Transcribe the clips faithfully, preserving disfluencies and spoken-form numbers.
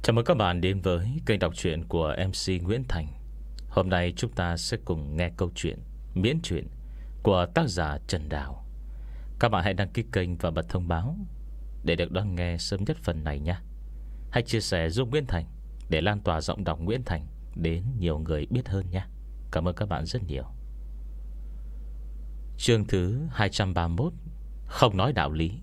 Chào mừng các bạn đến với kênh đọc truyện của em xê Nguyễn Thành. Hôm nay chúng ta sẽ cùng nghe câu chuyện miễn truyện của tác giả Trần Đào. Các bạn hãy đăng ký kênh và bật thông báo để được đón nghe sớm nhất phần này nhé. Hãy chia sẻ giúp Nguyễn Thành để lan tỏa giọng đọc Nguyễn Thành đến nhiều người biết hơn nhé. Cảm ơn các bạn rất nhiều. Chương thứ hai trăm ba mươi mốt. Không nói đạo lý.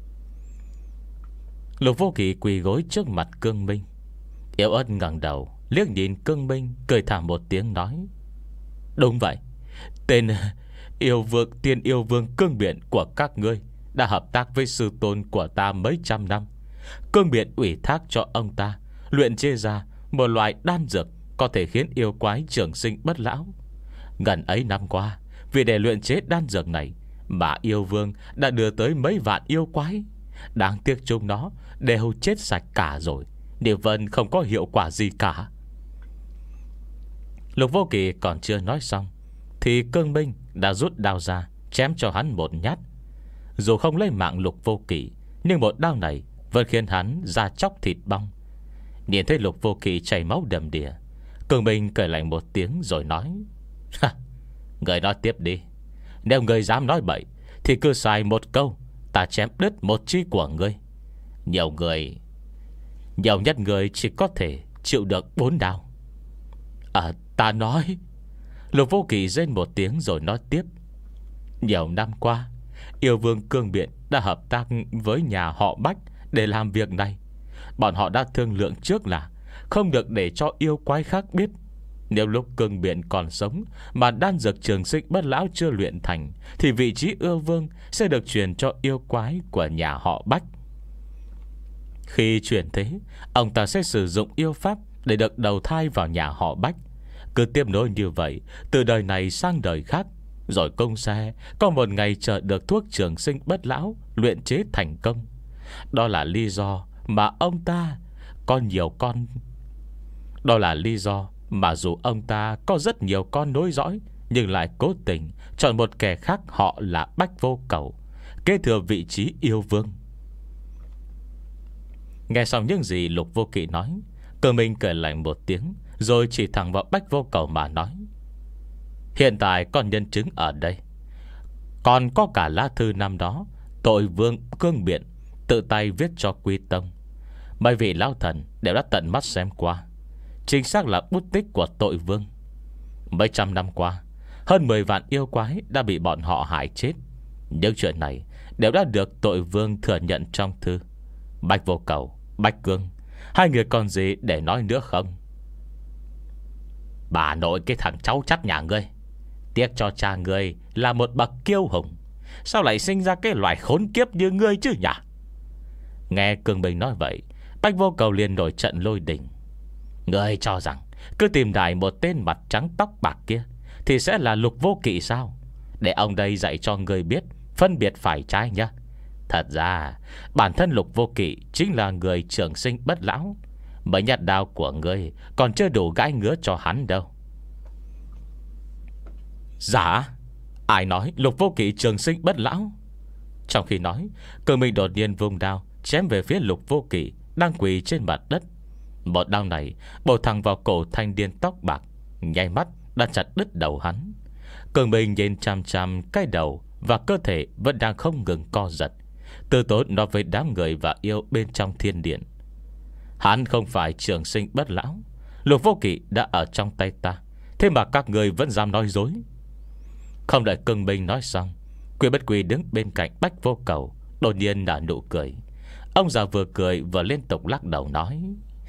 Lục Vô Kỵ quỳ gối trước mặt Cương Minh. Yếu ớt ngẩng đầu liếc nhìn Cương Minh, cười thảm một tiếng nói: Đúng vậy, tên yêu vương tiên yêu vương Cương Biện của các ngươi đã hợp tác với sư tôn của ta mấy trăm năm. Cương Biện ủy thác cho ông ta luyện chế ra một loại đan dược có thể khiến yêu quái trường sinh bất lão. Gần ấy năm qua, vì để luyện chế đan dược này mà yêu vương đã đưa tới mấy vạn yêu quái. Đáng tiếc chúng nó đều chết sạch cả rồi, điều vân không có hiệu quả gì cả. Lục Vô Kỵ còn chưa nói xong thì Cương Minh đã rút đao ra chém cho hắn một nhát. Dù không lấy mạng Lục Vô Kỵ, nhưng một đao này vẫn khiến hắn da chóc thịt bong. Nhìn thấy Lục Vô Kỵ chảy máu đầm đìa, Cương Minh cười lạnh một tiếng rồi nói: Người nói tiếp đi. Nếu người dám nói bậy thì cứ xài một câu, ta chém đứt một chi của ngươi. Nhiều người Nhiều nhất người chỉ có thể chịu được bốn đao. À ta nói. Lục Vô Kỵ rên một tiếng rồi nói tiếp: Nhiều năm qua, yêu vương Cương Biện đã hợp tác với nhà họ Bách để làm việc này. Bọn họ đã thương lượng trước là không được để cho yêu quái khác biết. Nếu lúc Cương Biện còn sống mà đan dược trường sinh bất lão chưa luyện thành, thì vị trí yêu vương sẽ được truyền cho yêu quái của nhà họ Bách. Khi chuyển thế, ông ta sẽ sử dụng yêu pháp để được đầu thai vào nhà họ Bách. Cứ tiếp nối như vậy từ đời này sang đời khác, rồi công xe có một ngày chờ được thuốc trường sinh bất lão luyện chế thành công. Đó là lý do mà ông ta có nhiều con Đó là lý do mà dù ông ta có rất nhiều con nối dõi, nhưng lại cố tình chọn một kẻ khác họ là Bách Vô Cầu kế thừa vị trí yêu vương. Nghe xong những gì Lục Vô Kỵ nói, Cương Minh cười lạnh một tiếng rồi chỉ thẳng vào Bách Vô Cầu mà nói: Hiện tại còn nhân chứng ở đây, còn có cả lá thư năm đó tội vương Cương Biện tự tay viết cho Quy Tông. Mấy vị lão thần đều đã tận mắt xem qua. Chính xác là bút tích của tội vương. Mấy trăm năm qua, hơn mười vạn yêu quái đã bị bọn họ hại chết. Những chuyện này đều đã được tội vương thừa nhận trong thư. Bách Vô Cầu, Bách Cương, hai người còn gì để nói nữa không? Bà nội cái thằng cháu chắt nhà ngươi, tiếc cho cha ngươi là một bậc kiêu hùng, sao lại sinh ra cái loài khốn kiếp như ngươi chứ nhỉ? Nghe Cương Minh nói vậy, Bách Vô Cầu liền nổi trận lôi đình. Ngươi cho rằng cứ tìm đại một tên mặt trắng tóc bạc kia thì sẽ là Lục Vô Kỵ sao? Để ông đây dạy cho ngươi biết phân biệt phải trái nhá. Thật ra bản thân Lục Vô Kỵ chính là người trường sinh bất lão. Mấy nhát đao của ngươi còn chưa đủ gãi ngứa cho hắn đâu. Dạ, ai nói Lục Vô Kỵ trường sinh bất lão? Trong khi nói, Cương Minh đột nhiên vung đao chém về phía Lục Vô Kỵ đang quỳ trên mặt đất. Một đao này bổ thẳng vào cổ thanh niên tóc bạc, nháy mắt đã chặt đứt đầu hắn. Cương Minh nhìn chằm chằm cái đầu và cơ thể vẫn đang không ngừng co giật, từ tốn nói với đám người và yêu bên trong thiên điện: Hắn không phải trường sinh bất lão. Lục Vô Kỵ đã ở trong tay ta, thế mà các người vẫn dám nói dối. Không đợi Cương Minh nói xong, Quy Bất Quy đứng bên cạnh Bách Vô Cầu đột nhiên nở nụ cười. Ông già vừa cười vừa liên tục lắc đầu nói: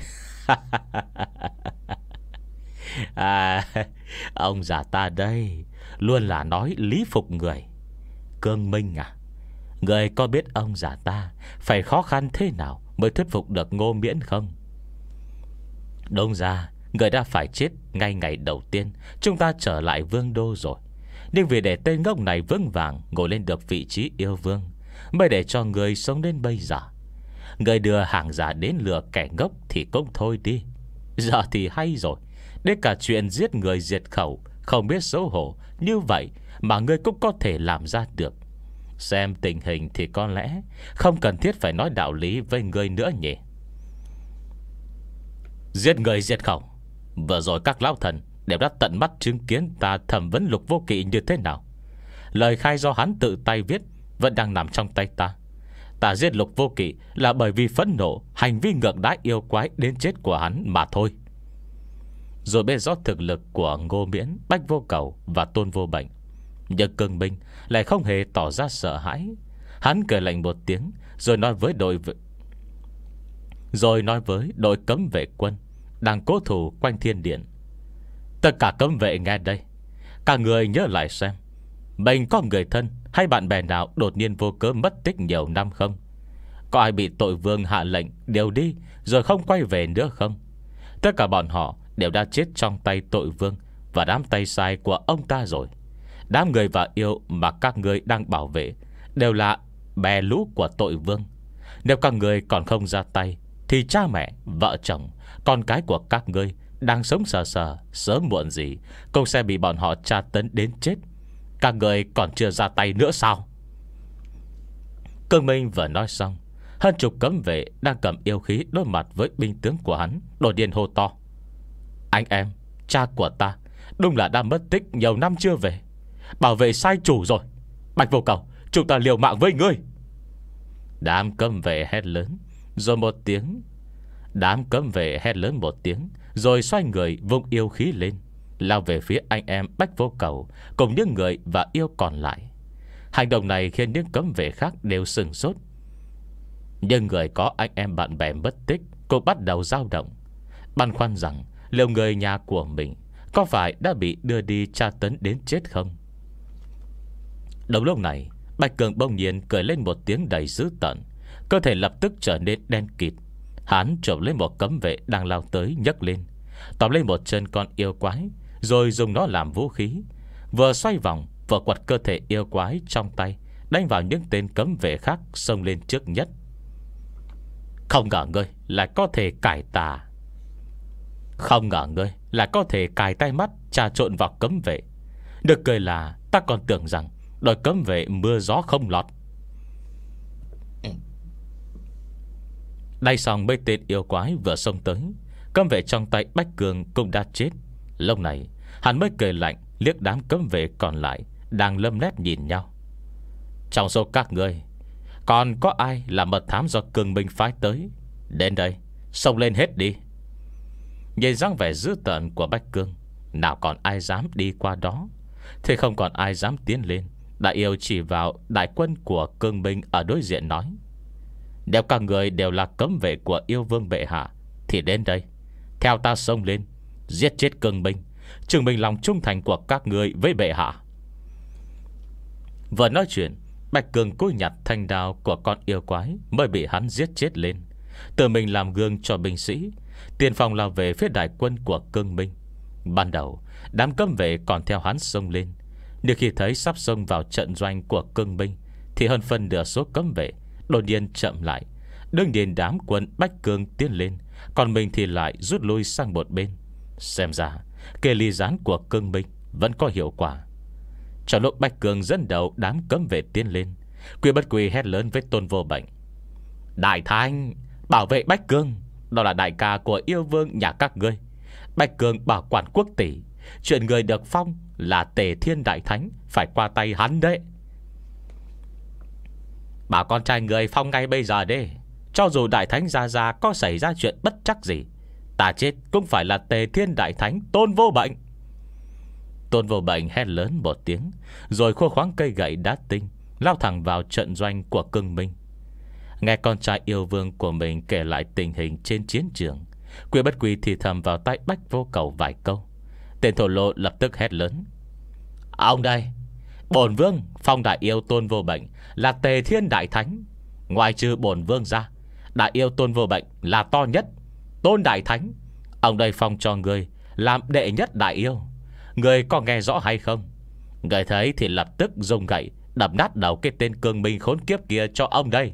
À, ông già ta đây luôn là nói lý phục người. Cương Minh à, người có biết ông già ta phải khó khăn thế nào mới thuyết phục được Ngô Miễn không? Đúng ra người đã phải chết ngay ngày đầu tiên chúng ta trở lại vương đô rồi. Nhưng vì để tên ngốc này vững vàng ngồi lên được vị trí yêu vương, mới để cho người sống đến bây giờ. Người đưa hàng giả đến lừa kẻ ngốc thì cũng thôi đi. Giờ thì hay rồi, đến cả chuyện giết người diệt khẩu không biết xấu hổ như vậy mà ngươi cũng có thể làm ra được. Xem tình hình thì có lẽ không cần thiết phải nói đạo lý với ngươi nữa nhỉ. Giết người giết khẩu. Vừa rồi các lão thần đều đã tận mắt chứng kiến ta thẩm vấn Lục Vô Kỵ như thế nào. Lời khai do hắn tự tay viết vẫn đang nằm trong tay ta. Ta giết Lục Vô Kỵ là bởi vì phẫn nộ hành vi ngược đãi yêu quái đến chết của hắn mà thôi. Rồi biết rõ thực lực của Ngô Miễn, Bách Vô Cầu và Tôn Vô Bệnh, nhưng Cương Minh lại không hề tỏ ra sợ hãi. Hắn cười lạnh một tiếng, Rồi nói với đội v... Rồi nói với đội cấm vệ quân đang cố thủ quanh thiên điện: tất cả cấm vệ nghe đây, các người nhớ lại xem, mình có người thân hay bạn bè nào đột nhiên vô cớ mất tích nhiều năm không? Có ai bị tội vương hạ lệnh điều đi rồi không quay về nữa không? Tất cả bọn họ đều đã chết trong tay tội vương và đám tay sai của ông ta rồi. Đám người và yêu mà các người đang bảo vệ đều là bè lũ của tội vương. Nếu các người còn không ra tay thì cha mẹ, vợ chồng, con cái của các ngươi đang sống sờ sờ, sớm muộn gì cũng sẽ bị bọn họ tra tấn đến chết. Các người còn chưa ra tay nữa sao? Cương Minh vừa nói xong, hơn chục cấm vệ đang cầm yêu khí đối mặt với binh tướng của hắn đột nhiên hô to: anh em, cha của ta đúng là đã mất tích nhiều năm chưa về. Bảo vệ sai chủ rồi. Bạch Vô Cầu, chúng ta liều mạng với ngươi. Đám cấm vệ hét lớn rồi một tiếng Đám cấm vệ hét lớn một tiếng rồi xoay người vung yêu khí lên, lao về phía anh em Bách Vô Cầu cùng những người và yêu còn lại. Hành động này khiến những cấm vệ khác đều sừng sốt. Nhưng người có anh em bạn bè mất tích cũng bắt đầu dao động, băn khoăn rằng liệu người nhà của mình có phải đã bị đưa đi tra tấn đến chết không. Đồng lúc này, Bạch Cường bỗng nhiên cười lên một tiếng đầy dữ tợn, cơ thể lập tức trở nên đen kịt. Hắn trộm lấy một cấm vệ đang lao tới, nhấc lên, tóm lấy một chân con yêu quái, rồi dùng nó làm vũ khí, vừa xoay vòng vừa quật cơ thể yêu quái trong tay đánh vào những tên cấm vệ khác xông lên trước nhất. Không ngờ ngươi lại có thể cải tà Không ngờ ngươi lại có thể cài tay mắt trà trộn vào cấm vệ. Được cười là ta còn tưởng rằng đội cấm vệ mưa gió không lọt. Đây xong mấy tên yêu quái vừa xông tới, cấm vệ trong tay Bách Cường cũng đã chết. Lúc này hắn mới cười lạnh liếc đám cấm vệ còn lại đang lâm lét nhìn nhau: trong số các ngươi còn có ai là mật thám do Cường Minh phái tới? Đến đây, xông lên hết đi. Nhìn dáng vẻ dữ tợn của Bách Cương, nào còn ai dám đi qua đó. Thế không còn ai dám tiến lên. Đại yêu chỉ vào đại quân của Cương Minh ở đối diện nói: nếu các người đều là cấm vệ của yêu vương bệ hạ thì đến đây, theo ta xông lên, giết chết Cương Minh, chứng minh lòng trung thành của các người với bệ hạ. Vừa nói chuyện, Bạch Cường cúi nhặt thanh đao của con yêu quái mới bị hắn giết chết lên, tự mình làm gương cho binh sĩ, tiền phòng lao về phía đại quân của Cương Minh. Ban đầu đám cấm vệ còn theo hắn xông lên, nhưng khi thấy sắp xông vào trận doanh của Cương Minh thì hơn phân nửa số cấm vệ đột nhiên chậm lại. Đương nhiên đám quân Bách Cường tiến lên, còn mình thì lại rút lui sang một bên. Xem ra kê ly gián của Cương Minh vẫn có hiệu quả. Trong lúc Bách Cường dẫn đầu đám cấm vệ tiến lên, Quy Bất Quy hét lớn với Tôn Vô Bệnh: đại Thanh, bảo vệ Bách Cường, đó là đại ca của yêu vương nhà các ngươi. Bách Cường bảo quản quốc tỷ, chuyện người được phong là Tề Thiên Đại Thánh phải qua tay hắn đấy. Bảo con trai người phong ngay bây giờ đi. Cho dù Đại Thánh ra ra có xảy ra chuyện bất chắc gì, ta chết cũng phải là Tề Thiên Đại Thánh Tôn Vô Bệnh. Tôn Vô Bệnh hét lớn một tiếng, rồi khua khoáng cây gậy đá tinh, lao thẳng vào trận doanh của Cương Minh. Nghe con trai yêu vương của mình kể lại tình hình trên chiến trường, Quy Bất Quy thì thầm vào tay Bách Vô Cầu vài câu. Tên thổ lộ lập tức hét lớn: ông đây, bổn vương phong đại yêu Tôn Vô Bệnh là Tề Thiên Đại Thánh. Ngoài trừ bổn vương ra, đại yêu Tôn Vô Bệnh là to nhất. Tôn Đại Thánh, ông đây phong cho người làm đệ nhất đại yêu. Người có nghe rõ hay không? Người thấy thì lập tức dùng gậy đập nát đầu cái tên Cương Minh khốn kiếp kia cho ông đây.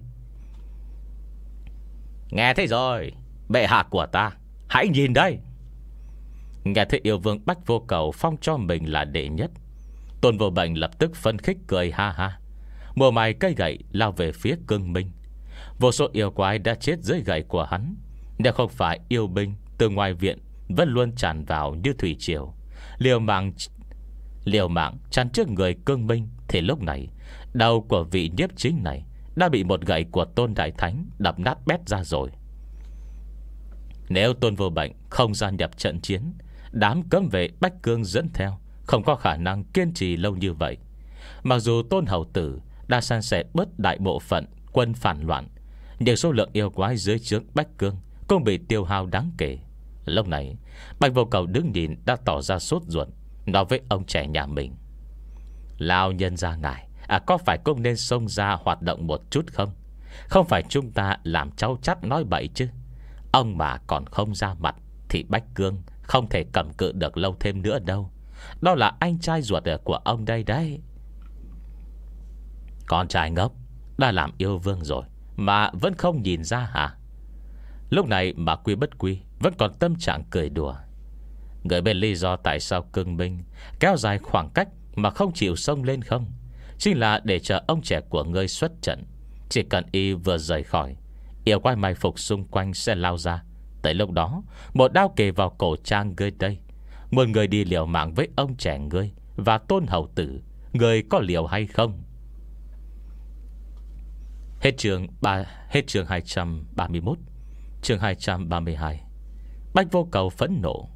Nghe thấy rồi, bệ hạ của ta, hãy nhìn đây. Nghe thấy yêu vương Bách Vô Cầu phong cho mình là đệ nhất, Tôn Vô Bệnh lập tức phấn khích cười ha ha, mùa mày cây gậy lao về phía Cương Minh. Vô số yêu quái đã chết dưới gậy của hắn. Nếu không phải yêu binh từ ngoài viện vẫn luôn tràn vào như thủy triều, liều mạng liều mạng chắn trước người Cương Minh. Thì lúc này đầu của vị nhiếp chính này đã bị một gậy của Tôn Đại Thánh đập nát bét ra rồi. Nếu Tôn Vô Bệnh không gia nhập trận chiến, đám cấm vệ Bách Cương dẫn theo không có khả năng kiên trì lâu như vậy. Mặc dù Tôn Hầu Tử đã san sẻ bớt đại bộ phận quân phản loạn, nhưng số lượng yêu quái dưới trướng Bách Cương cũng bị tiêu hao đáng kể. Lúc này Bạch Vô Cầu đứng nhìn đã tỏ ra sốt ruột, nói với ông trẻ nhà mình: Lão nhân gia ngài, à, có phải cũng nên xông ra hoạt động một chút không? Không phải chúng ta làm cháu chắt nói bậy chứ. Ông mà còn không ra mặt thì Bách Cương không thể cầm cự được lâu thêm nữa đâu. Đó là anh trai ruột của ông đây đấy. Con trai ngốc, đã làm yêu vương rồi mà vẫn không nhìn ra hả? Lúc này mà Quy Bất Quy vẫn còn tâm trạng cười đùa. Người bên lý do tại sao Cương Minh kéo dài khoảng cách mà không chịu xông lên không, chính là để chờ ông trẻ của ngươi xuất trận. Chỉ cần y vừa rời khỏi, yêu quái mai phục xung quanh sẽ lao ra. Tới lúc đó một đao kề vào cổ trang ngươi đây. Một người đi liều mạng với ông trẻ ngươi và Tôn Hầu Tử, ngươi có liều hay không? Hết chương ba Hết chương hai trăm ba mươi mốt. Chương hai trăm ba mươi hai. Bách Vô Cầu phẫn nộ: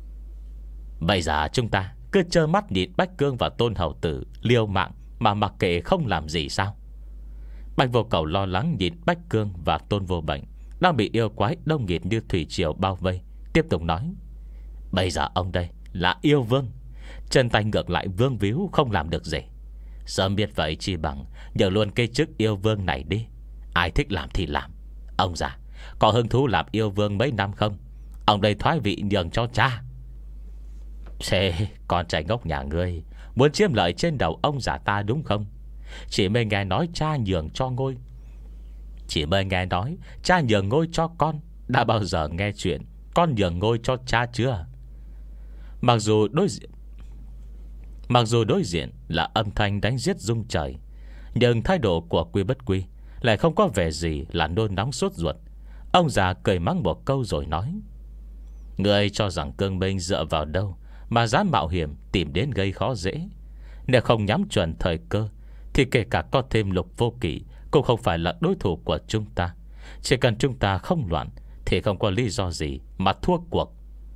Bây giờ chúng ta cứ trơ mắt nhìn Bách Cương và Tôn Hầu Tử liều mạng mà mặc kệ không làm gì sao? Bách Vô Cầu lo lắng nhìn Bách Cương và Tôn Vô Bệnh đang bị yêu quái đông nghịt như thủy triều bao vây, tiếp tục nói: Bây giờ ông đây là yêu vương, chân tay ngược lại vương víu không làm được gì. Sớm biết vậy chi bằng nhờ luôn cây chức yêu vương này đi. Ai thích làm thì làm. Ông già có hứng thú làm yêu vương mấy năm không? Ông đây thoái vị nhường cho cha. Thế con trai ngốc nhà ngươi muốn chiếm lợi trên đầu ông già ta đúng không? Chỉ mới nghe nói cha nhường cho ngôi Chỉ mới nghe nói cha nhường ngôi cho con. Đã bao giờ nghe chuyện con nhường ngôi cho cha chưa? Mặc dù đối diện Mặc dù đối diện là âm thanh đánh giết rung trời, nhưng thái độ của Quy Bất Quy lại không có vẻ gì là nôn nóng sốt ruột. Ông già cười mắng một câu rồi nói: Ngươi cho rằng Cương Minh dựa vào đâu mà dám mạo hiểm tìm đến gây khó dễ? Nếu không nhắm chuẩn thời cơ thì kể cả có thêm Lục Vô Kỵ cũng không phải là đối thủ của chúng ta. Chỉ cần chúng ta không loạn thì không có lý do gì mà thua cuộc.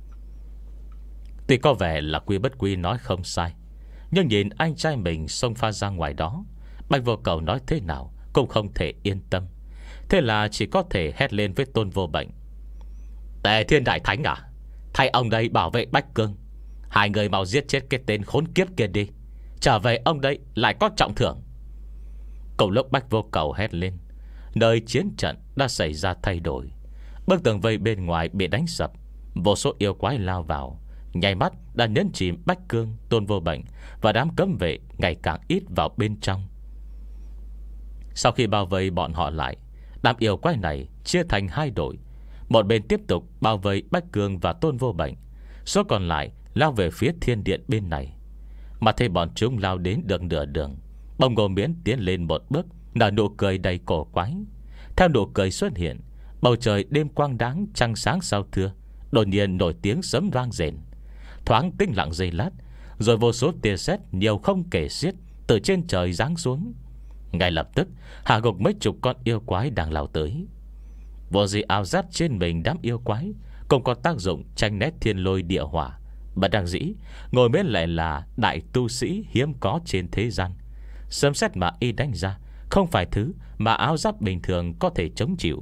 Tuy có vẻ là Quy Bất Quy nói không sai, nhưng nhìn anh trai mình xông pha ra ngoài đó, Bạch Vô Cầu nói thế nào cũng không thể yên tâm. Thế là chỉ có thể hét lên với Tôn Vô Bệnh: Tề Thiên Đại Thánh à, thay ông đây bảo vệ Bách Cương. Hai người mau giết chết cái tên khốn kiếp kia đi. Trở về ông đây lại có trọng thưởng. Cùng lúc Bách Vô Cầu hét lên, nơi chiến trận đã xảy ra thay đổi. Bức tường vây bên ngoài bị đánh sập, vô số yêu quái lao vào, nháy mắt đã nhấn chìm Bách Cương, Tôn Vô Bệnh và đám cấm vệ ngày càng ít vào bên trong. Sau khi bao vây bọn họ lại, đám yêu quái này chia thành hai đội. Một bên tiếp tục bao vây Bách Cương và Tôn Vô Bệnh, số còn lại lao về phía thiên điện bên này. Mà thấy bọn chúng lao đến được nửa đường, bông Ngô Miễn tiến lên một bước, nở nụ cười đầy cổ quái. Theo nụ cười xuất hiện, bầu trời đêm quang đáng trăng sáng sao thưa đột nhiên nổi tiếng sấm vang rền. Thoáng tĩnh lặng giây lát, rồi vô số tia sét nhiều không kể xiết từ trên trời giáng xuống. Ngay lập tức hạ gục mấy chục con yêu quái đang lao tới. Vô gì áo giáp trên mình đám yêu quái cũng có tác dụng tranh nét thiên lôi địa hỏa. Bất đắc dĩ, Ngô Miễn lại là đại tu sĩ hiếm có trên thế gian. Sấm sét mà y đánh ra không phải thứ mà áo giáp bình thường có thể chống chịu.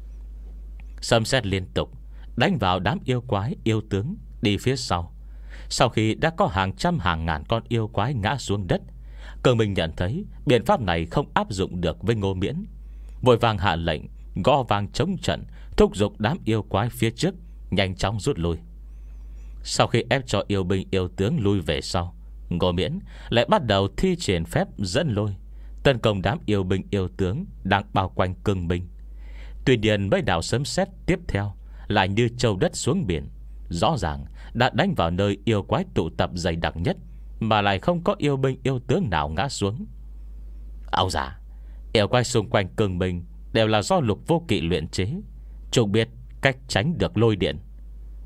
Sấm sét liên tục đánh vào đám yêu quái yêu tướng đi phía sau. Sau khi đã có hàng trăm hàng ngàn con yêu quái ngã xuống đất, Cường Minh nhận thấy biện pháp này không áp dụng được với Ngô Miễn, vội vàng hạ lệnh gõ vang chống trận, thúc giục đám yêu quái phía trước nhanh chóng rút lui. Sau khi ép cho yêu binh yêu tướng lui về sau, Ngô Miễn lại bắt đầu thi triển phép dẫn lôi, tấn công đám yêu binh yêu tướng đang bao quanh Cường Minh. Tuy nhiên mấy đạo sấm sét tiếp theo lại như châu đất xuống biển, rõ ràng đã đánh vào nơi yêu quái tụ tập dày đặc nhất, mà lại không có yêu binh yêu tướng nào ngã xuống. Ông già, yêu quái xung quanh Cường Minh đều là do Lục Vô Kỵ luyện chế, chúng biết cách tránh được lôi điện.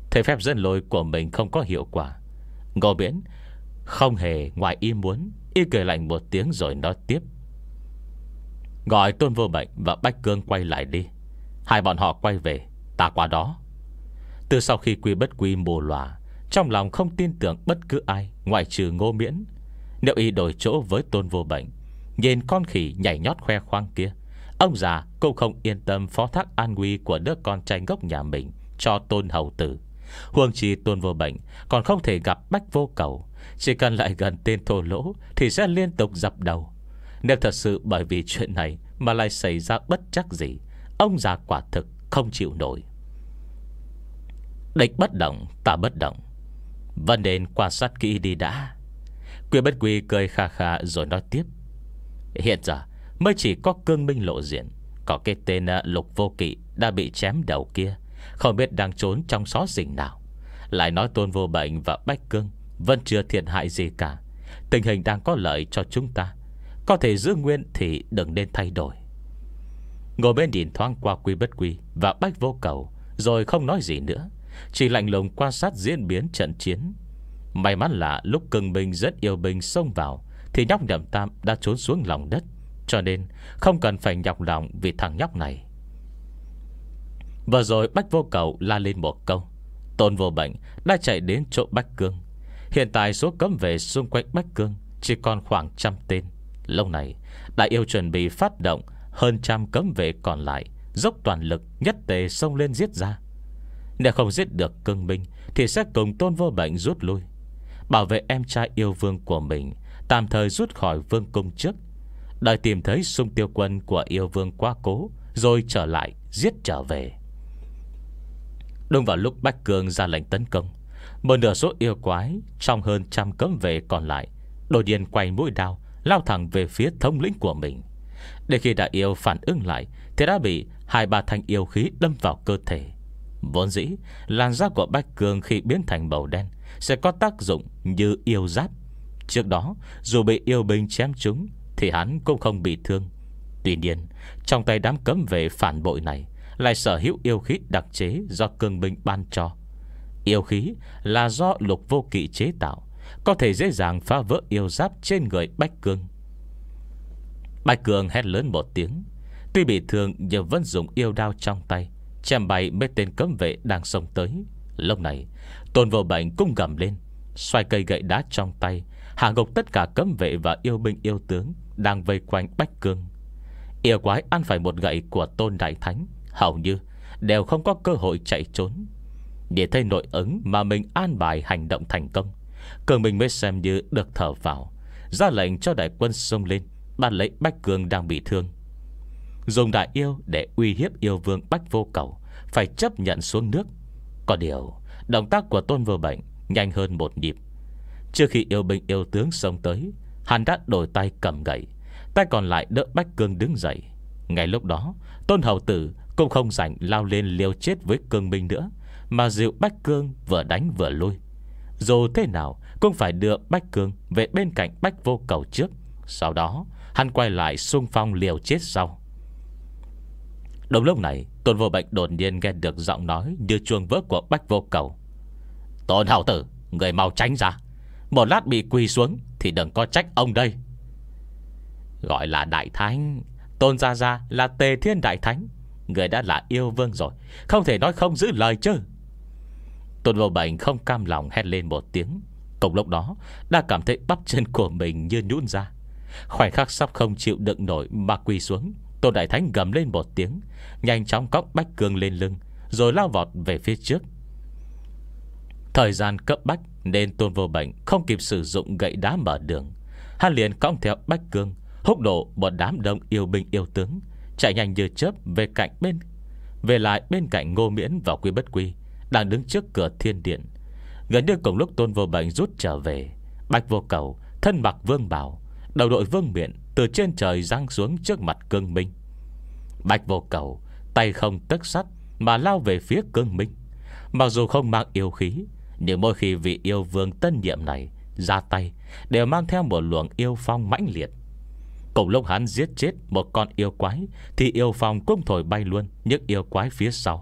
Thấy phép dẫn lôi của mình không có hiệu quả, Ngô Miễn không hề ngoài ý muốn, y cười lạnh một tiếng rồi nói tiếp: "Gọi Tôn Vô Bệnh và Bách Cương quay lại đi. Hai bọn họ quay về, ta qua đó." Từ sau khi Quy Bất Quy mù lòa, trong lòng không tin tưởng bất cứ ai ngoại trừ Ngô Miễn. Nếu y đổi chỗ với Tôn Vô Bệnh, nhìn con khỉ nhảy nhót khoe khoang kia, ông già cũng không yên tâm phó thác an nguy của đứa con trai ngốc nhà mình cho Tôn hầu tử. Huống chi Tôn Vô Bệnh còn không thể gặp Bách Vô Cầu, chỉ cần lại gần tên thô lỗ thì sẽ liên tục dập đầu. Nếu thật sự bởi vì chuyện này mà lại xảy ra bất trắc gì, ông già quả thực không chịu nổi. Địch bất động, ta bất động, vẫn nên quan sát kỹ đi đã. Quy Bất Quy cười khà khà rồi nói tiếp: "Hiện giờ mới chỉ có Cương Minh lộ diện, có cái tên Lục Vô Kỵ đã bị chém đầu kia, không biết đang trốn trong xó xỉnh nào. Lại nói Tôn Vô Bệnh và Bách Cương vẫn chưa thiệt hại gì cả. Tình hình đang có lợi cho chúng ta, có thể giữ nguyên thì đừng nên thay đổi." Ngồi bên nhìn thoáng qua Quy Bất Quy và Bách Vô Cầu, rồi không nói gì nữa, chỉ lạnh lùng quan sát diễn biến trận chiến. May mắn là lúc Cương Minh rất yêu binh xông vào thì nhóc Nhậm Tam đã trốn xuống lòng đất, cho nên không cần phải nhọc lòng vì thằng nhóc này. Vừa rồi Bách Vô Cầu la lên một câu, Tôn Vô Bệnh đã chạy đến chỗ Bách Cương. Hiện tại số cấm vệ xung quanh Bách Cương chỉ còn khoảng trăm tên. Lúc này Đại Yêu chuẩn bị phát động hơn trăm cấm vệ còn lại, dốc toàn lực nhất tề xông lên giết ra. Nếu không giết được Cương Minh thì sẽ cùng Tôn Vô Bệnh rút lui, bảo vệ em trai yêu vương của mình tạm thời rút khỏi vương cung trước, đợi tìm thấy xung tiêu quân của yêu vương quá cố rồi trở lại giết trở về. Đúng vào lúc Bách Cương ra lệnh tấn công, một nửa số yêu quái trong hơn trăm cấm vệ còn lại đột nhiên quay mũi đao lao thẳng về phía thống lĩnh của mình. Để khi đại yêu phản ứng lại thì đã bị hai ba thanh yêu khí đâm vào cơ thể. Vốn dĩ làn da của Bách Cương khi biến thành màu đen sẽ có tác dụng như yêu giáp. Trước đó dù bị yêu binh chém trúng thì hắn cũng không bị thương. Tuy nhiên trong tay đám cấm vệ phản bội này lại sở hữu yêu khí đặc chế do Cương Minh ban cho. Yêu khí là do Lục Vô Kỵ chế tạo, có thể dễ dàng phá vỡ yêu giáp trên người Bách Cương. Bách Cương hét lớn một tiếng, tuy bị thương nhưng vẫn dùng yêu đao trong tay chém bay mấy tên cấm vệ đang xông tới. Lúc này Tôn Vô Bệnh cũng gầm lên, xoay cây gậy đá trong tay hạ gục tất cả cấm vệ và yêu binh yêu tướng đang vây quanh Bách Cương. Yêu quái ăn phải một gậy của Tôn Đại Thánh hầu như đều không có cơ hội chạy trốn. Để thấy nội ứng mà mình an bài hành động thành công, Cương Minh mới xem như được thở vào, ra lệnh cho đại quân xông lên bắt lấy Bách Cương đang bị thương. Dùng đại yêu để uy hiếp yêu vương Bách Vô Cầu phải chấp nhận xuống nước. Có điều động tác của Tôn Vô Bệnh nhanh hơn một nhịp. Trước khi yêu binh yêu tướng xông tới, hắn đã đổi tay cầm gậy, tay còn lại đỡ Bách Cương đứng dậy. Ngay lúc đó Tôn hầu tử cũng không rảnh lao lên liều chết với Cương Minh nữa, mà dịu Bách Cương vừa đánh vừa lui. Dù thế nào cũng phải đưa Bách Cương về bên cạnh Bách Vô Cầu trước, sau đó hắn quay lại xung phong liều chết sau. Đúng lúc này Tôn Vô Bệnh đột nhiên nghe được giọng nói như chuông vỡ của Bách Vô Cầu: "Tôn hầu tử, người mau tránh ra, một lát bị quỳ xuống thì đừng có trách ông đây." Gọi là đại thánh, Tôn gia gia là Tề Thiên Đại Thánh, người đã là yêu vương rồi, không thể nói không giữ lời chứ. Tôn Vô Bệnh không cam lòng hét lên một tiếng. Cùng lúc đó đã cảm thấy bắp chân của mình như nhũn ra. Khoảnh khắc sắp không chịu đựng nổi mà quỳ xuống, Tôn Đại Thánh gầm lên một tiếng, nhanh chóng cõng Bách Cương lên lưng rồi lao vọt về phía trước. Thời gian cấp bách nên Tôn Vô Bệnh không kịp sử dụng gậy đá mở đường. Hắn liền cõng theo Bách Cương húc độ một đám đông yêu binh yêu tướng, chạy nhanh như chớp về cạnh bên Về lại bên cạnh Ngô Miễn và Quy Bất Quy đang đứng trước cửa thiên điện. Gần như cùng lúc Tôn Vô Bệnh rút trở về, Bách Vô Cầu thân mặc vương bào, đầu đội vương miện từ trên trời giáng xuống trước mặt Cương Minh. Bách Vô Cầu tay không tấc sắt mà lao về phía Cương Minh. Mặc dù không mang yêu khí, nhưng mỗi khi vị yêu vương tân nhiệm này ra tay đều mang theo một luồng yêu phong mãnh liệt. Cùng lúc hắn giết chết một con yêu quái thì yêu phong cũng thổi bay luôn những yêu quái phía sau.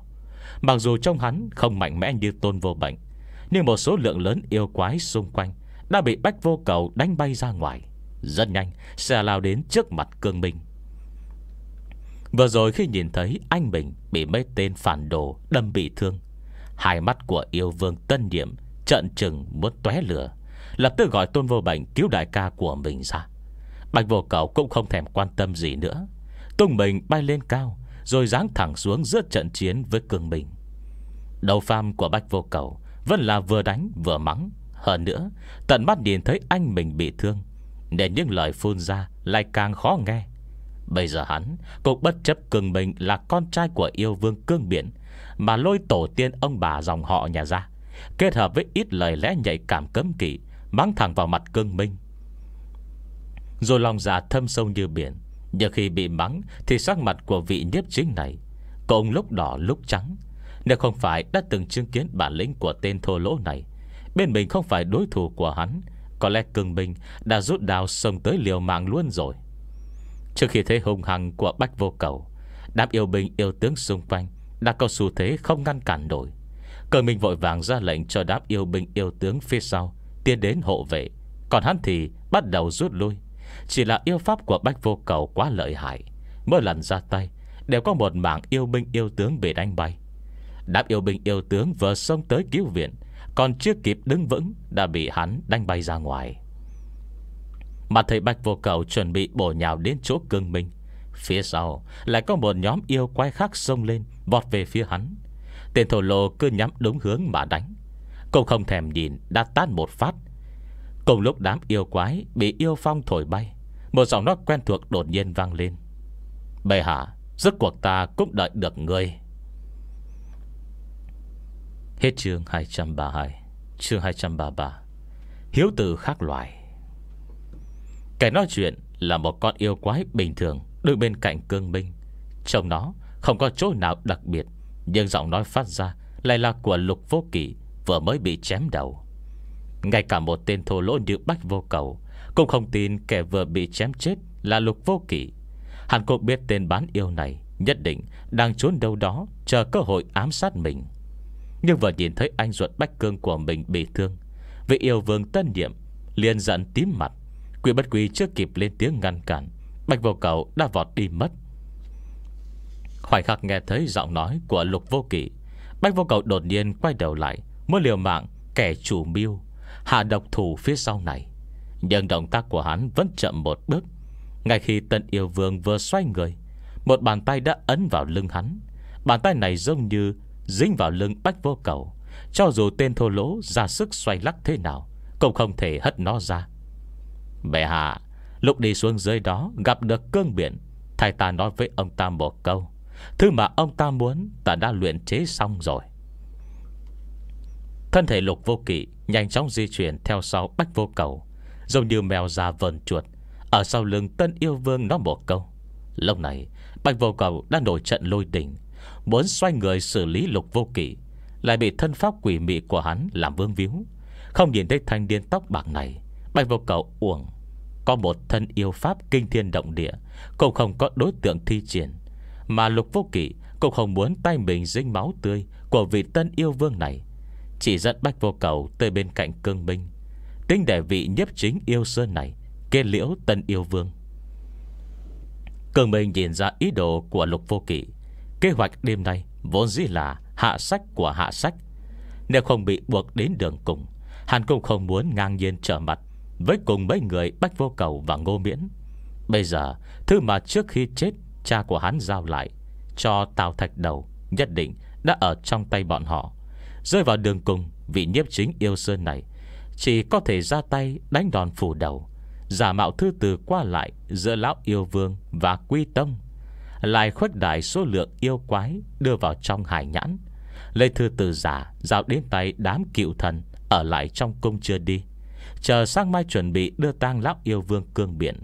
Mặc dù trong hắn không mạnh mẽ như Tôn Vô Bệnh, nhưng một số lượng lớn yêu quái xung quanh đã bị Bách Vô Cầu đánh bay ra ngoài, rất nhanh sẽ lao đến trước mặt Cương Minh. Vừa rồi khi nhìn thấy anh mình bị mấy tên phản đồ đâm bị thương, hai mắt của yêu vương Tân Niệm trợn trừng muốn tóe lửa, lập tức gọi Tôn Vô Bệnh cứu đại ca của mình ra. Bạch Vô Cầu cũng không thèm quan tâm gì nữa, tung mình bay lên cao, rồi giáng thẳng xuống giữa trận chiến với Cương Minh. Đầu phàm của Bạch Vô Cầu vẫn là vừa đánh vừa mắng. Hơn nữa, tận mắt nhìn thấy anh mình bị thương, nên những lời phun ra lại càng khó nghe. Bây giờ hắn cũng bất chấp Cương Minh là con trai của yêu vương Cương Biển, mà lôi tổ tiên ông bà dòng họ nhà ra, kết hợp với ít lời lẽ nhạy cảm cấm kỵ, mắng thẳng vào mặt Cương Minh. Rồi lòng dạ thâm sâu như biển, nhưng khi bị mắng thì sắc mặt của vị nhiếp chính này cũng lúc đỏ lúc trắng. Nếu không phải đã từng chứng kiến bản lĩnh của tên thô lỗ này, bên mình không phải đối thủ của hắn, có lẽ Cương Minh đã rút đao xông tới liều mạng luôn rồi. Trước khi thấy hung hăng của Bách Vô Cầu, đám yêu binh yêu tướng xung quanh đã có xu thế không ngăn cản nổi. Cương Minh vội vàng ra lệnh cho đám yêu binh yêu tướng phía sau tiến đến hộ vệ, còn hắn thì bắt đầu rút lui. Chỉ là yêu pháp của Bách Vô Cầu quá lợi hại, mỗi lần ra tay đều có một mảng yêu binh yêu tướng bị đánh bay. Đám yêu binh yêu tướng vừa xông tới cứu viện, còn chưa kịp đứng vững đã bị hắn đánh bay ra ngoài. Mà thấy Bách Vô Cầu chuẩn bị bổ nhào đến chỗ Cương Minh, phía sau lại có một nhóm yêu quái khác xông lên, vọt về phía hắn. Tên thổ lô cứ nhắm đúng hướng mà đánh, cũng không thèm nhìn đã tát một phát. Cùng lúc đám yêu quái bị yêu phong thổi bay, một giọng nói quen thuộc đột nhiên vang lên: "Bệ hạ, rốt cuộc ta cũng đợi được người." Hết chương hai trăm ba mươi hai. Chương hai trăm ba mươi ba: Hiếu tử khác loài. Kẻ nói chuyện là một con yêu quái bình thường đứng bên cạnh Cương Minh. Trông nó không có chỗ nào đặc biệt, nhưng giọng nói phát ra lại là của Lục Vô Kỵ vừa mới bị chém đầu. Ngay cả một tên thô lỗ như Bách Vô Cầu cũng không tin kẻ vừa bị chém chết là Lục Vô Kỵ. Hắn cũng biết tên bán yêu này nhất định đang trốn đâu đó chờ cơ hội ám sát mình. Nhưng vừa nhìn thấy anh ruột Bách Cương của mình bị thương, vị yêu vương Tân Niệm liền giận tím mặt. Quỷ bất quỷ chưa kịp lên tiếng ngăn cản, Bách Vô Cầu đã vọt đi mất. Khoảnh khắc nghe thấy giọng nói của Lục Vô Kỵ, Bách Vô Cầu đột nhiên quay đầu lại, muốn liều mạng kẻ chủ mưu hạ độc thủ phía sau này. Nhưng động tác của hắn vẫn chậm một bước. Ngay khi Tân Yêu Vương vừa xoay người, một bàn tay đã ấn vào lưng hắn. Bàn tay này giống như dính vào lưng Bách Vô Cầu, cho dù tên thô lỗ ra sức xoay lắc thế nào cũng không thể hất nó ra. "Bệ hạ, lúc đi xuống dưới đó gặp được Cương Biển, thầy ta nói với ông ta một câu, thứ mà ông ta muốn ta đã luyện chế xong rồi." Thân thể Lục Vô Kỵ nhanh chóng di chuyển theo sau Bách Vô Cầu, giống như mèo già vờn chuột. Ở sau lưng Tân Yêu Vương nói một câu. Lúc này Bách Vô Cầu đã nổi trận lôi đình, muốn xoay người xử lý Lục Vô Kỵ, lại bị thân pháp quỷ mị của hắn làm vương víu. Không nhìn thấy thanh niên tóc bạc này, Bách Vô Cầu uổng. Có một thân yêu pháp kinh thiên động địa, cũng không có đối tượng thi triển, mà Lục Vô Kỵ cũng không muốn tay mình dính máu tươi của vị Tân Yêu Vương này. Chỉ dẫn Bách Vô Cầu tới bên cạnh Cương Minh, tính để vị nhiếp chính yêu sơn này kết liễu Tân Yêu Vương. Cương Minh nhìn ra ý đồ của Lục Vô Kỵ. Kế hoạch đêm nay vốn dĩ là hạ sách của hạ sách. Nếu không bị buộc đến đường cùng, hắn cũng không muốn ngang nhiên trở mặt với cùng mấy người Bách Vô Cầu và Ngô Miễn. Bây giờ thứ mà trước khi chết cha của hắn giao lại cho Tào Thạch Đầu nhất định đã ở trong tay bọn họ. Rơi vào đường cùng, vị nhiếp chính yêu sơn này chỉ có thể ra tay đánh đòn phủ đầu, giả mạo thư từ qua lại giữa lão yêu vương và Quy Tông, lại khuếch đại số lượng yêu quái đưa vào trong hải nhãn, lấy thư từ giả giao đến tay đám cựu thần ở lại trong cung chưa đi, chờ sáng mai chuẩn bị đưa tang lão yêu vương Cương Biển.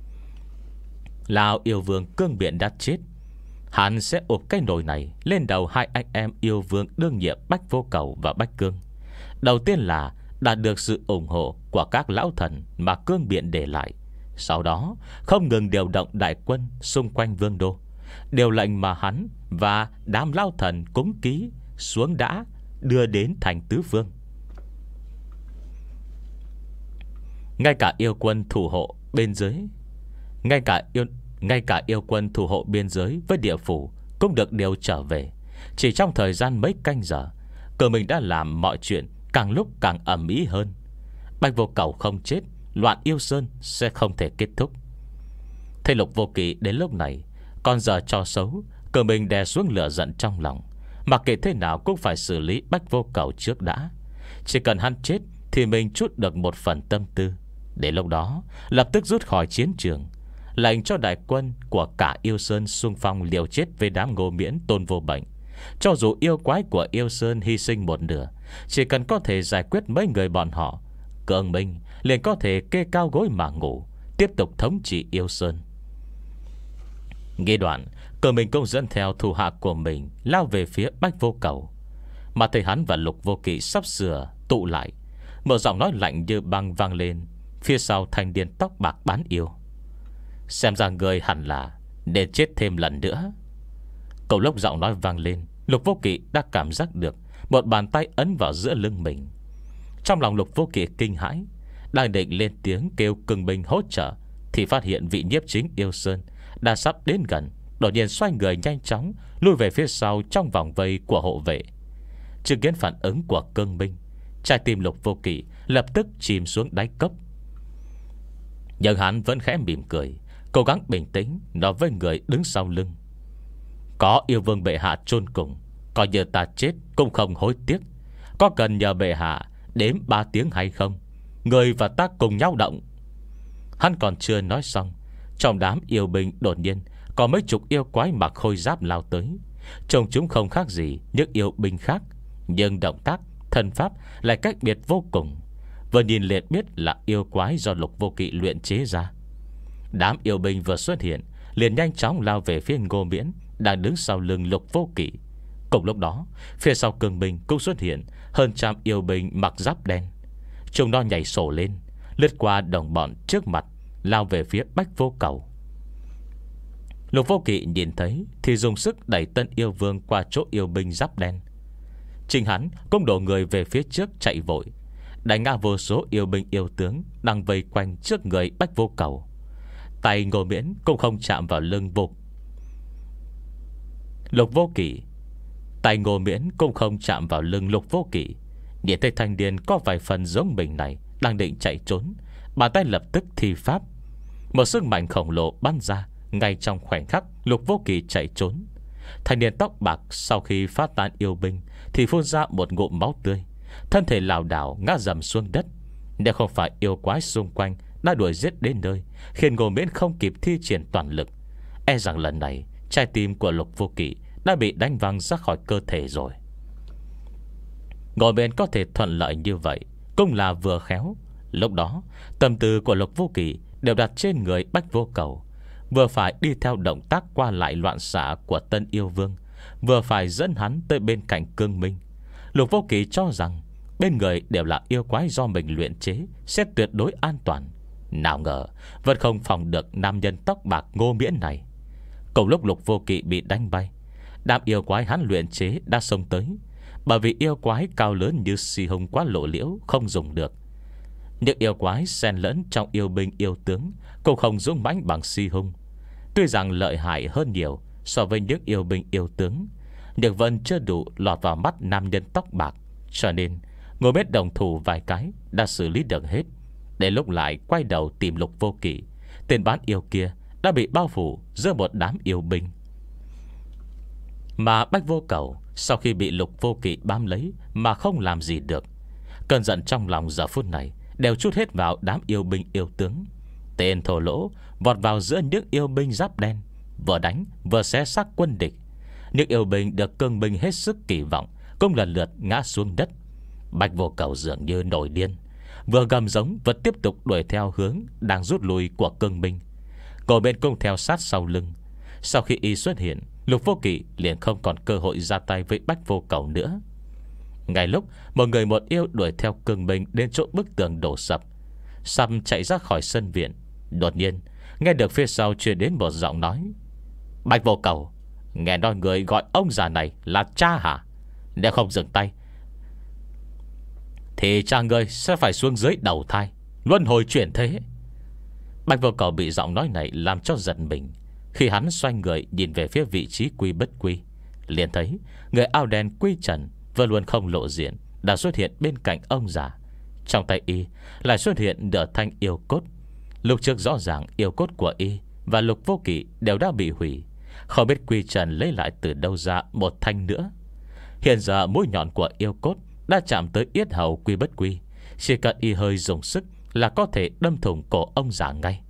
Lão yêu vương Cương Biển đã chết, hắn sẽ ụp cái nồi này lên đầu hai anh em yêu vương đương nhiệm Bách Vô Cầu và Bách Cương. Đầu tiên là đạt được sự ủng hộ của các lão thần mà Cương Biển để lại. Sau đó không ngừng điều động đại quân xung quanh vương đô. Điều lệnh mà hắn và đám lao thần cúng ký xuống đã, đưa đến thành tứ phương. Ngay cả yêu quân thủ hộ bên dưới Ngay cả yêu Ngay cả yêu quân thủ hộ biên giới với địa phủ cũng được điều trở về. Chỉ trong thời gian mấy canh giờ, Cờ mình đã làm mọi chuyện càng lúc càng ầm ĩ hơn. Bạch Vô Cầu không chết, loạn yêu sơn sẽ không thể kết thúc. Thế Lục Vô Kỵ đến lúc này còn giờ cho xấu, Cờ mình đè xuống lửa giận trong lòng. Mặc kệ thế nào cũng phải xử lý Bạch Vô Cầu trước đã. Chỉ cần hắn chết thì mình chút được một phần tâm tư. Đến lúc đó lập tức rút khỏi chiến trường, lệnh cho đại quân của cả yêu sơn xung phong liều chết với đám Ngô Miễn, Tôn Vô Bệnh. Cho dù yêu quái của yêu sơn hy sinh một nửa, chỉ cần có thể giải quyết mấy người bọn họ, Cường Minh liền có thể kê cao gối mà ngủ, tiếp tục thống trị yêu sơn. Nghĩ đoạn, Cường Minh cũng dẫn theo thủ hạ của mình lao về phía Bạch Vô Cầu. Mà thấy hắn và Lục Vô Kỵ sắp sửa tụ lại, một giọng nói lạnh như băng vang lên phía sau thanh niên tóc bạc bán yêu: xem ra người hẳn là để chết thêm lần nữa. Cầu lúc giọng nói vang lên, Lục Vô Kỵ đã cảm giác được một bàn tay ấn vào giữa lưng mình. Trong lòng Lục Vô Kỵ kinh hãi, đang định lên tiếng kêu Cường Minh hỗ trợ, thì phát hiện vị nhiếp chính yêu sơn đã sắp đến gần, đột nhiên xoay người nhanh chóng lui về phía sau trong vòng vây của hộ vệ. Chứng kiến phản ứng của Cường Minh, trái tim Lục Vô Kỵ lập tức chìm xuống đáy cốc. Nhưng hắn vẫn khẽ mỉm cười, cố gắng bình tĩnh nói với người đứng sau lưng: có yêu vương bệ hạ chôn cùng, coi như ta chết cũng không hối tiếc. Có cần nhờ bệ hạ đếm ba tiếng hay không? Người và ta cùng nhau động. Hắn còn chưa nói xong, trong đám yêu binh đột nhiên có mấy chục yêu quái mặc khôi giáp lao tới. Trông chúng không khác gì những yêu binh khác, nhưng động tác, thân pháp lại cách biệt vô cùng. Vừa nhìn liền biết là yêu quái do Lục Vô Kỵ luyện chế ra. Đám yêu binh vừa xuất hiện liền nhanh chóng lao về phía Ngô Miễn đang đứng sau lưng Lục Vô Kỵ. Cùng lúc đó, phía sau Cường Minh cũng xuất hiện hơn trăm yêu binh mặc giáp đen. Chúng nó nhảy sổ lên, lướt qua đồng bọn trước mặt, lao về phía Bạch Vô Cầu. Lục Vô Kỵ nhìn thấy thì dùng sức đẩy tân yêu vương qua chỗ yêu binh giáp đen. Chính hắn cũng đổ người về phía trước chạy vội, đánh ngã vô số yêu binh yêu tướng đang vây quanh trước người Bạch Vô Cầu. Tay Ngô Miễn cũng không chạm vào lưng vô Lục Vô Kỵ. Tay Ngô Miễn cũng không chạm vào lưng Lục Vô Kỵ. Nhìn thấy thanh niên có vài phần giống mình này đang định chạy trốn, bàn tay lập tức thi pháp. Một sức mạnh khổng lồ bắn ra. Ngay trong khoảnh khắc Lục Vô Kỵ chạy trốn, thanh niên tóc bạc sau khi phát tán yêu binh thì phun ra một ngụm máu tươi, thân thể lảo đảo ngã dầm xuống đất. Nếu không phải yêu quái xung quanh đã đuổi giết đến nơi, khiến Ngô Miễn không kịp thi triển toàn lực, e rằng lần này trái tim của Lục Vô Kỵ đã bị đánh văng ra khỏi cơ thể rồi. Ngô Miễn có thể thuận lợi như vậy cũng là vừa khéo. Lúc đó tâm tư của Lục Vô Kỵ đều đặt trên người Bạch Vô Cầu, vừa phải đi theo động tác qua lại loạn xạ của tân yêu vương, vừa phải dẫn hắn tới bên cạnh Cương Minh. Lục Vô Kỵ cho rằng bên người đều là yêu quái do mình luyện chế, sẽ tuyệt đối an toàn. Nào ngờ vẫn không phòng được nam nhân tóc bạc Ngô Miễn này. Cùng lúc Lục Vô Kỵ bị đánh bay, đám yêu quái hắn luyện chế đã xông tới. Bởi vì yêu quái cao lớn như xì hùng quá lộ liễu, không dùng được. Những yêu quái xen lẫn trong yêu binh yêu tướng cũng không dũng mãnh bằng Si Hung. Tuy rằng lợi hại hơn nhiều so với những yêu binh yêu tướng, nhưng vẫn chưa đủ lọt vào mắt nam nhân tóc bạc. Cho nên Ngô Miễn đồng thủ vài cái đã xử lý được hết. Để lúc lại quay đầu tìm Lục Vô Kỵ, tên bán yêu kia đã bị bao phủ giữa một đám yêu binh. Mà Bạch Vô Cầu sau khi bị Lục Vô Kỵ bám lấy mà không làm gì được, cơn giận trong lòng giờ phút này đều trút hết vào đám yêu binh yêu tướng. Tên thổ lỗ vọt vào giữa những yêu binh giáp đen, vừa đánh vừa xé xác quân địch. Những yêu binh được Cương Minh hết sức kỳ vọng cũng lần lượt ngã xuống đất. Bạch Vô Cầu dường như nổi điên, vừa gầm giống vẫn tiếp tục đuổi theo hướng đang rút lui của Cương Minh. Ngồi bên cung theo sát sau lưng. Sau khi y xuất hiện, Lục Vô Kỵ liền không còn cơ hội ra tay với Bạch Vô Cầu nữa. Ngay lúc một người một yêu đuổi theo Cương Minh đến chỗ bức tường đổ sập, sắp chạy ra khỏi sân viện, đột nhiên nghe được phía sau truyền đến một giọng nói: Bạch Vô Cầu, Nghe nói người gọi ông già này là cha hả? Nếu không dừng tay thì cha ngươi sẽ phải xuống dưới đầu thai, luân hồi chuyển thế. Bạch Vô Cầu bị giọng nói này làm cho giận mình. Khi hắn xoay người nhìn về phía vị trí Quy Bất Quy, liền thấy người áo đen Quy Trần vẫn luôn không lộ diện đã xuất hiện bên cạnh ông già. Trong tay y lại xuất hiện nửa thanh yêu cốt. Lúc trước rõ ràng yêu cốt của y và Lục Vô Kỵ đều đã bị hủy, không biết Quy Trần lấy lại từ đâu ra một thanh nữa. Hiện giờ mũi nhọn của yêu cốt đã chạm tới yết hầu Quy Bất Quy, chỉ cần y hơi dùng sức là có thể đâm thủng cổ ông già ngay.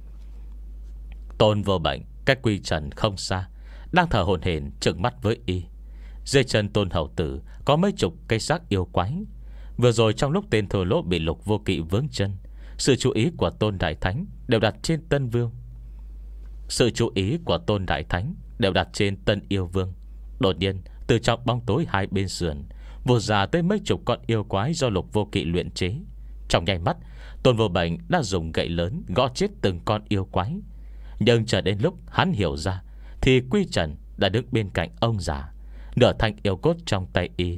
Tôn Vô Bệnh cách Quy Trần không xa, đang thở hổn hển trừng mắt với y. Dưới chân Tôn Hậu Tử có mấy chục cây xác yêu quái. Vừa rồi trong lúc tên Thổ Lỗ bị Lục Vô Kỵ vướng chân, sự chú ý của Tôn Đại Thánh đều đặt trên Tân Vương. Sự chú ý của Tôn Đại Thánh đều đặt trên Tân Yêu Vương. Đột nhiên từ trong bóng tối hai bên sườn vụt ra tới mấy chục con yêu quái do Lục Vô Kỵ luyện chế. Trong nháy mắt, Tôn Vô Bệnh đã dùng gậy lớn gõ chết từng con yêu quái. Nhưng chờ đến lúc hắn hiểu ra thì Quy Trần đã đứng bên cạnh ông già. Nửa thanh yêu cốt trong tay y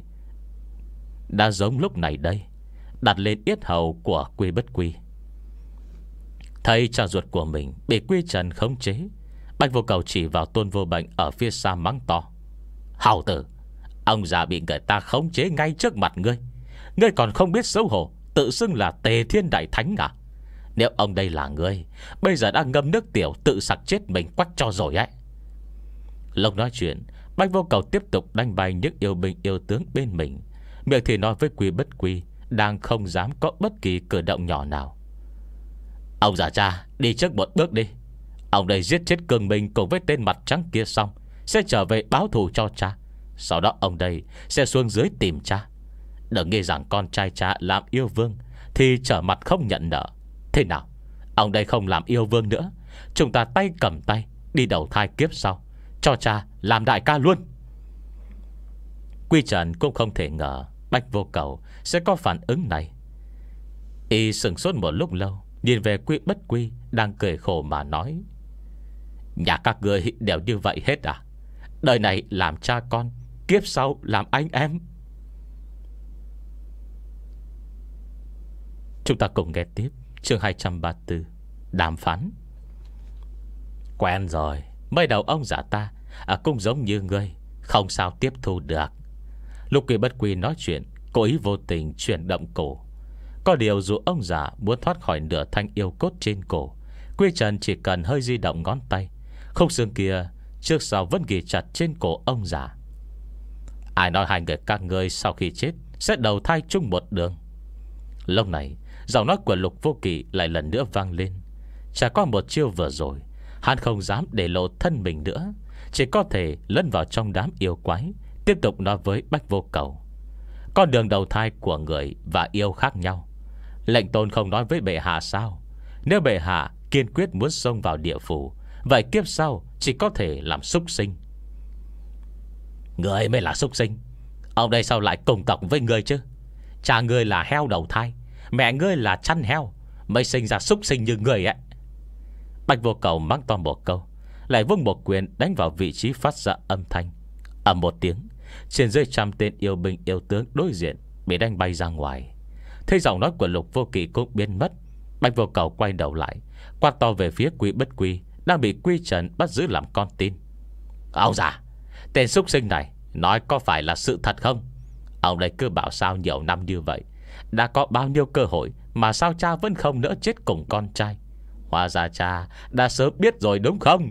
đã giống lúc này đây, đặt lên yết hầu của Quy Bất Quy. Thấy cha ruột của mình bị Quy Trần khống chế, Bạch Vô Cầu chỉ vào Tôn Vô Bệnh ở phía xa mắng to: Hầu tử, ông già bị người ta khống chế ngay trước mặt ngươi, ngươi còn không biết xấu hổ, tự xưng là Tề Thiên Đại Thánh à? Nếu ông đây là ngươi, bây giờ đang ngâm nước tiểu tự sặc chết mình quách cho rồi ấy. Lúc nói chuyện, Bạch Vô Cầu tiếp tục đánh bay những yêu binh yêu tướng bên mình, miệng thì nói với Quy Bất Quy đang không dám có bất kỳ cử động nhỏ nào: Ông già cha, đi trước một bước đi. Ông đây giết chết Cường Minh cùng với tên mặt trắng kia xong sẽ trở về báo thù cho cha. Sau đó ông đây sẽ xuống dưới tìm cha. Đừng nghĩ rằng con trai cha làm yêu vương thì trở mặt không nhận nợ. Thế nào, ông đây không làm yêu vương nữa, chúng ta tay cầm tay đi đầu thai kiếp sau, cho cha làm đại ca luôn. Quy Trần cũng không thể ngờ Bạch Vô Cầu sẽ có phản ứng này. Y sửng sốt một lúc lâu, nhìn về Quy Bất Quy đang cười khổ mà nói: Nhà các người đều như vậy hết à? Đời này làm cha con, kiếp sau làm anh em. Chúng ta cùng nghe tiếp chương hai trăm ba mươi tư, đàm phán. Quen rồi, mấy đầu ông giả ta à, cũng giống như ngươi, không sao tiếp thu được. Lúc Quy Bất Quy nói chuyện, cố ý vô tình chuyển động cổ. Có điều dù ông già muốn thoát khỏi nửa thanh yêu cốt trên cổ, Quy Trần chỉ cần hơi di động ngón tay, khúc xương kia trước sau vẫn ghi chặt trên cổ ông già. Ai nói hai người các ngươi sau khi chết sẽ đầu thai chung một đường? Lúc này giọng nói của Lục Vô Kỵ lại lần nữa vang lên. Trải qua một chiêu vừa rồi, hắn không dám để lộ thân mình nữa, chỉ có thể lẫn vào trong đám yêu quái, tiếp tục nói với Bạch Vô Cầu: Con đường đầu thai của người và yêu khác nhau. Lệnh tôn không nói với bệ hạ sao? Nếu bệ hạ kiên quyết muốn xông vào địa phủ, vậy kiếp sau chỉ có thể làm súc sinh. Người mới là súc sinh. Ông đây sao lại cùng tộc với người chứ? Cha ngươi là heo đầu thai, mẹ ngươi là chăn heo, mới sinh ra súc sinh như người ấy. Bạch Vô Cầu mắng to một câu, lại vung một quyền đánh vào vị trí phát ra âm thanh. Ầm một tiếng, trên dưới trăm tên yêu binh yêu tướng đối diện bị đánh bay ra ngoài. Thấy giọng nói của Lục Vô Kỵ cũng biến mất, Bạch Vô Cầu quay đầu lại, quát to về phía Quy Bất Quy đang bị Quy Trần bắt giữ làm con tin: Ông già, tên súc sinh này nói có phải là sự thật không? Ông đây cứ bảo sao nhiều năm như vậy, đã có bao nhiêu cơ hội mà sao cha vẫn không nỡ chết cùng con trai? Hóa ra cha đã sớm biết rồi đúng không?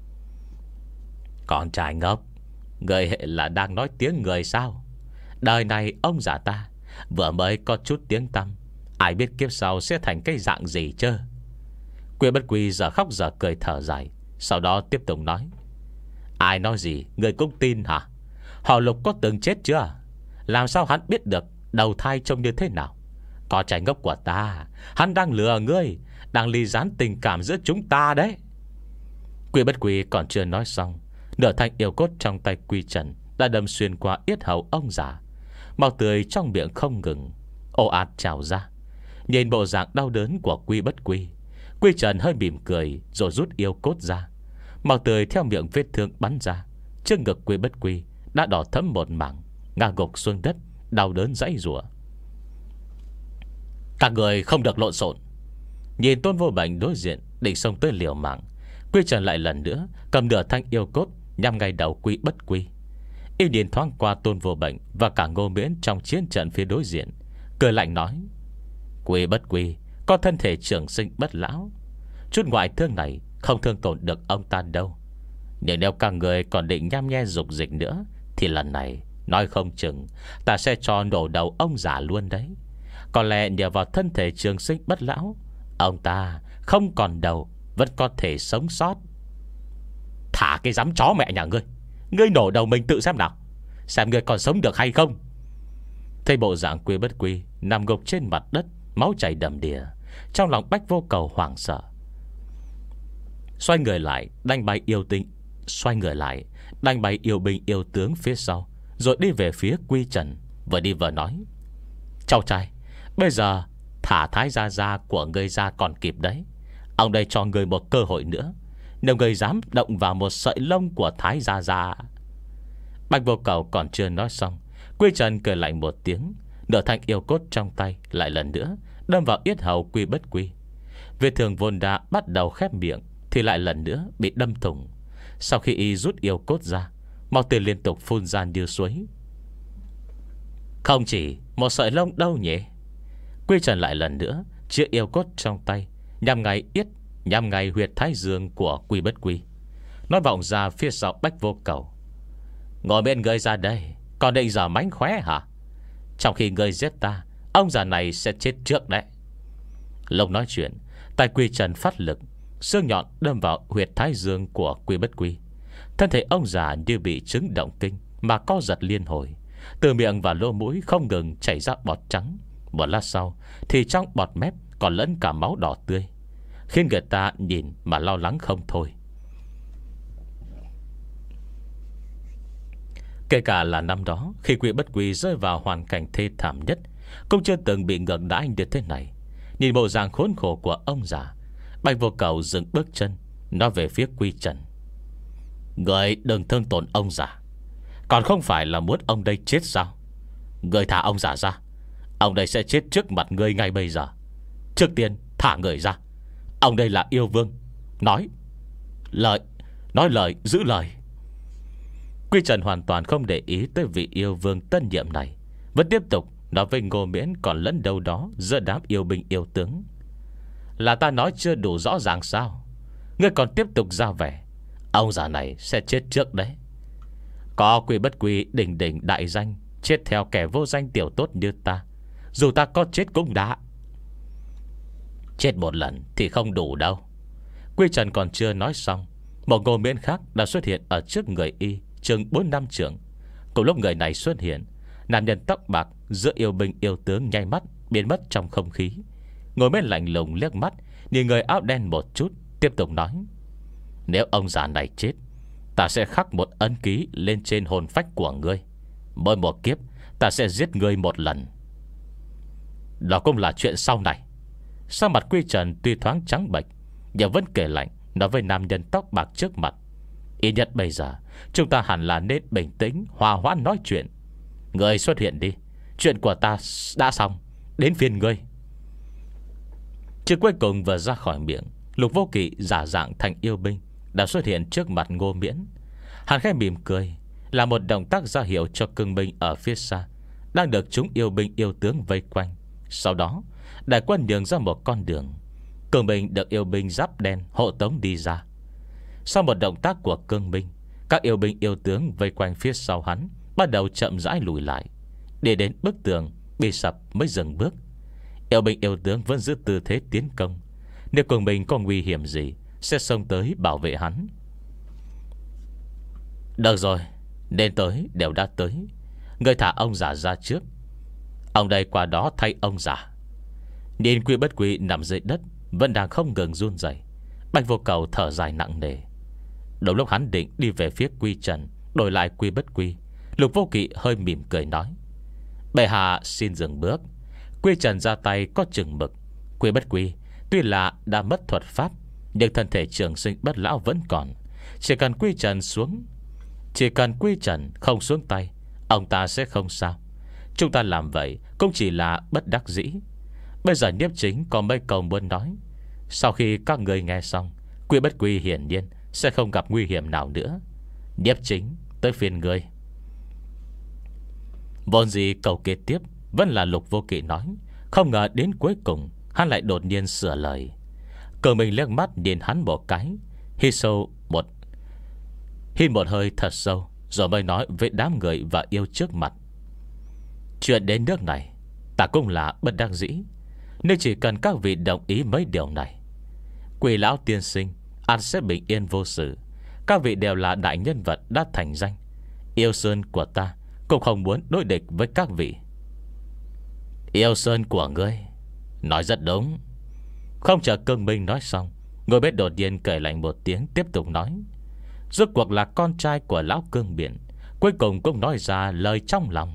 Con trai ngốc, người hệ là đang nói tiếng người sao? Đời này ông già ta vừa mới có chút tiếng tăm, ai biết kiếp sau sẽ thành cái dạng gì chứ? Quy Bất Quy giờ khóc giờ cười thở dài, sau đó tiếp tục nói: Ai nói gì người cũng tin hả? Họ Lục có từng chết chưa? Làm sao hắn biết được đầu thai trông như thế nào? Có trai ngốc của ta, hắn đang lừa ngươi, đang ly gián tình cảm giữa chúng ta đấy. Quy Bất Quy còn chưa nói xong, nửa thanh yêu cốt trong tay Quy Trần đã đâm xuyên qua yết hầu ông già. Máu tươi trong miệng không ngừng ồ ạt trào ra. Nhìn bộ dạng đau đớn của Quy Bất Quy, Quy Trần hơi mỉm cười rồi rút yêu cốt ra. Máu tươi theo miệng vết thương bắn ra, trước ngực Quy Bất Quy đã đỏ thẫm một mảng, ngã gục xuống đất, đau đớn giãy giụa. Các người không được lộn xộn. Nhìn Tôn Vô Bệnh đối diện định xông tới liều mạng, Quy Trần lại lần nữa cầm nửa thanh yêu cốt nhằm ngay đầu Quy Bất Quy. Y nhìn thoáng qua Tôn Vô Bệnh và cả Ngô Miễn trong chiến trận phía đối diện, cười lạnh nói: Quy Bất Quy có thân thể trường sinh bất lão, chút ngoại thương này không thương tổn được ông ta đâu. Nhưng nếu các người còn định nhăm nhe dục dịch nữa, thì lần này nói không chừng ta sẽ cho nổ đầu ông già luôn đấy. Có lẽ nhờ vào thân thể trường sinh bất lão, ông ta không còn đầu vẫn có thể sống sót. Thả cái dám chó mẹ nhà ngươi, ngươi nổ đầu mình tự xem nào, xem ngươi còn sống được hay không. Thấy bộ dạng Quy Bất Quy nằm gục trên mặt đất, máu chảy đầm đìa, trong lòng Bách Vô Cầu hoảng sợ. Xoay người lại đánh bay yêu tinh Xoay người lại đánh bay yêu binh yêu tướng phía sau, rồi đi về phía Quy Trần, vừa đi vừa nói: Cháu trai, bây giờ thả Thái Gia Gia của ngươi ra còn kịp đấy. Ông đây cho ngươi một cơ hội nữa. Nếu ngươi dám động vào một sợi lông của Thái Gia Gia. Bạch Vô Cầu còn chưa nói xong, Quy Trần cười lạnh một tiếng, nửa thanh yêu cốt trong tay lại lần nữa đâm vào yết hầu Quy Bất Quy. Vết thương vốn đã bắt đầu khép miệng thì lại lần nữa bị đâm thủng. Sau khi y rút yêu cốt ra, máu tươi liên tục phun ra như suối. Không chỉ một sợi lông đâu nhỉ? Quy Trần lại lần nữa chĩa yêu cốt trong tay nhằm ngay yết, nhằm ngay huyệt thái dương của Quy Bất Quy. Nói vọng ra phía sau Bách Vô Cầu: Ngồi bên ngươi ra đây, còn định giờ mánh khóe hả? Trong khi ngươi giết ta, ông già này sẽ chết trước đấy. Lúc nói chuyện, tay Quy Trần phát lực, xương nhọn đâm vào huyệt thái dương của Quy Bất Quy. Thân thể ông già như bị chứng động kinh mà co giật liên hồi, từ miệng và lỗ mũi không ngừng chảy ra bọt trắng. Một lát sau thì trong bọt mép còn lẫn cả máu đỏ tươi, khiến người ta nhìn mà lo lắng không thôi. Kể cả là năm đó, khi Quy Bất Quy rơi vào hoàn cảnh thê thảm nhất, cũng chưa từng bị ngược đãi như thế này. Nhìn bộ dạng khốn khổ của ông già, Bạch Vô Cầu dừng bước chân, nói về phía Quy Trần: Người đừng thương tổn ông già, còn không phải là muốn ông đây chết sao? Người thả ông già ra, ông đây sẽ chết trước mặt người ngay bây giờ. Trước tiên thả người ra. Ông đây là yêu vương, Nói lời Nói lời giữ lời. Quy Trần hoàn toàn không để ý tới vị yêu vương tân nhiệm này, vẫn tiếp tục nói với Ngô Miễn còn lẫn đâu đó giữa đám yêu binh yêu tướng: Là ta nói chưa đủ rõ ràng sao? Ngươi còn tiếp tục ra vẻ, ông già này sẽ chết trước đấy. Có Quy Bất Quy đỉnh đỉnh đại danh, chết theo kẻ vô danh tiểu tốt như ta, dù ta có chết cũng đã. Chết một lần thì không đủ đâu. Quy Trần còn chưa nói xong, một Ngô Miễn khác đã xuất hiện ở trước người y, chừng bốn năm trượng. Cùng lúc người này xuất hiện, nam nhân tóc bạc giữa yêu binh yêu tướng nháy mắt biến mất trong không khí. Ngồi bên lạnh lùng liếc mắt nhìn người áo đen một chút, tiếp tục nói: Nếu ông già này chết, ta sẽ khắc một ấn ký lên trên hồn phách của ngươi. Mỗi một kiếp ta sẽ giết ngươi một lần. Đó cũng là chuyện sau này. Sao mặt Quy Trần tuy thoáng trắng bệch, nhưng vẫn kể lạnh nói với nam nhân tóc bạc trước mặt: Ít nhất bây giờ chúng ta hẳn là nên bình tĩnh, hòa hoãn nói chuyện. Ngươi xuất hiện đi, chuyện của ta đã xong, đến phiên ngươi. Chữ cuối cùng vừa ra khỏi miệng, Lục Vô Kỵ giả dạng thành yêu binh đã xuất hiện trước mặt Ngô Miễn. Hắn khẽ mỉm cười, là một động tác ra hiệu cho cương binh ở phía xa đang được chúng yêu binh yêu tướng vây quanh. Sau đó đại quân nhường ra một con đường. Cương binh được yêu binh giáp đen hộ tống đi ra. Sau một động tác của cương binh, các yêu binh yêu tướng vây quanh phía sau hắn bắt đầu chậm rãi lùi lại, để đến bức tường bị sập mới dừng bước. Yêu binh yêu tướng vẫn giữ tư thế tiến công, nếu cương binh có nguy hiểm gì sẽ xông tới bảo vệ hắn. Được rồi, nên tới đều đã tới. Người thả ông già ra trước, ông đây qua đó thay ông già. Nhìn Quy Bất Quy nằm dưới đất vẫn đang không ngừng run rẩy, Bạch Vô Cầu thở dài nặng nề. Đúng lúc hắn định đi về phía Quy Trần đổi lại Quy Bất Quy, Lục Vô Kỵ hơi mỉm cười nói: Bệ hạ xin dừng bước. Quy Trần ra tay có chừng mực. Quy Bất Quy tuy là đã mất thuật pháp, nhưng thân thể trường sinh bất lão vẫn còn. Chỉ cần Quy Trần xuống Chỉ cần quy trần không xuống tay, ông ta sẽ không sao. Chúng ta làm vậy cũng chỉ là bất đắc dĩ. Bây giờ Nhiếp Chính có mấy câu muốn nói. Sau khi các người nghe xong, Quy Bất Quy hiển nhiên sẽ không gặp nguy hiểm nào nữa. Nhiếp Chính, tới phiên người. Vốn gì câu kế tiếp vẫn là Lục Vô Kỵ nói, không ngờ đến cuối cùng hắn lại đột nhiên sửa lời. Cường mình liếc mắt nhìn hắn một cái, hít sâu một Hít một hơi thật sâu, rồi mới nói với đám người và yêu trước mặt. Chuyện đến nước này, ta cũng là bất đắc dĩ. Nếu chỉ cần các vị đồng ý mấy điều này, Quỷ lão tiên sinh an sẽ bình yên vô sự. Các vị đều là đại nhân vật đã thành danh. Yêu Sơn của ta cũng không muốn đối địch với các vị. Yêu Sơn của ngươi, nói rất đúng. Không chờ Cương Minh nói xong, ngôi bếp đột nhiên cười lạnh một tiếng, tiếp tục nói. Rốt cuộc là con trai của lão Cương Biển, cuối cùng cũng nói ra lời trong lòng.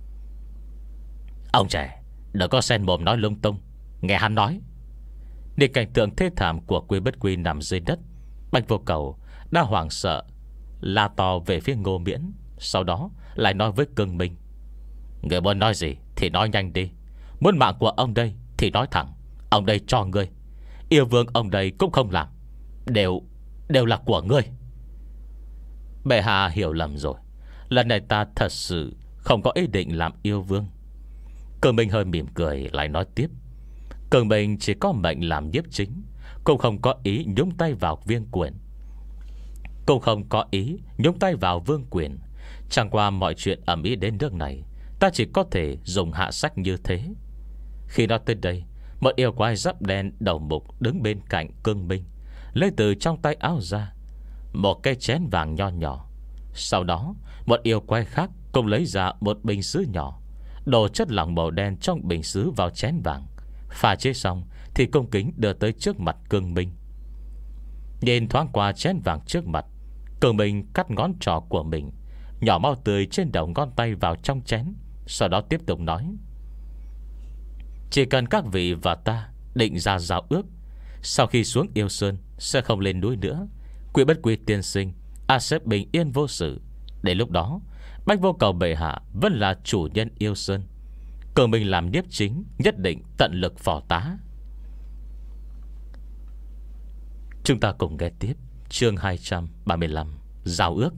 Ông trẻ, đừng có xen mồm nói lung tung, nghe hắn nói. Nhìn cảnh tượng thê thảm của Quy Bất Quy nằm dưới đất, Bạch Vô Cầu đã hoảng sợ, la to về phía Ngô Miễn. Sau đó lại nói với Cương Minh. Người muốn nói gì thì nói nhanh đi. Muốn mạng của ông đây thì nói thẳng, ông đây cho ngươi. Yêu vương ông đây cũng không làm, Đều Đều là của ngươi. Bệ hạ hiểu lầm rồi. Lần này ta thật sự không có ý định làm yêu vương. Cường Minh hơi mỉm cười lại nói tiếp. Cường Minh chỉ có mệnh làm Nhiếp Chính, cũng không có ý nhúng tay vào vương quyền. Cũng không có ý nhúng tay vào vương quyền. Chẳng qua mọi chuyện ầm ĩ đến nước này, ta chỉ có thể dùng hạ sách như thế. Khi nói tới đây, một yêu quái giáp đen đầu mục đứng bên cạnh Cương Minh, lấy từ trong tay áo ra một cái chén vàng nho nhỏ. Sau đó một yêu quái khác cũng lấy ra một bình sứ nhỏ, đổ chất lỏng màu đen trong bình sứ vào chén vàng. Pha chế xong thì cung kính đưa tới trước mặt Cương Minh. Nhìn thoáng qua chén vàng trước mặt, Cương Minh cắt ngón trỏ của mình, nhỏ máu tươi trên đầu ngón tay vào trong chén. Sau đó tiếp tục nói. Chỉ cần các vị và ta định ra giao ước, sau khi xuống Yêu Sơn sẽ không lên núi nữa. Quy Bất Quy tiên sinh a sẽ bình yên vô sự. Đến lúc đó, Bạch Vô Cầu bệ hạ vẫn là chủ nhân Yêu Sơn. Cường mình làm Nhiếp Chính nhất định tận lực phò tá. Chúng ta cùng nghe tiếp chương hai trăm ba mươi lăm, giao ước.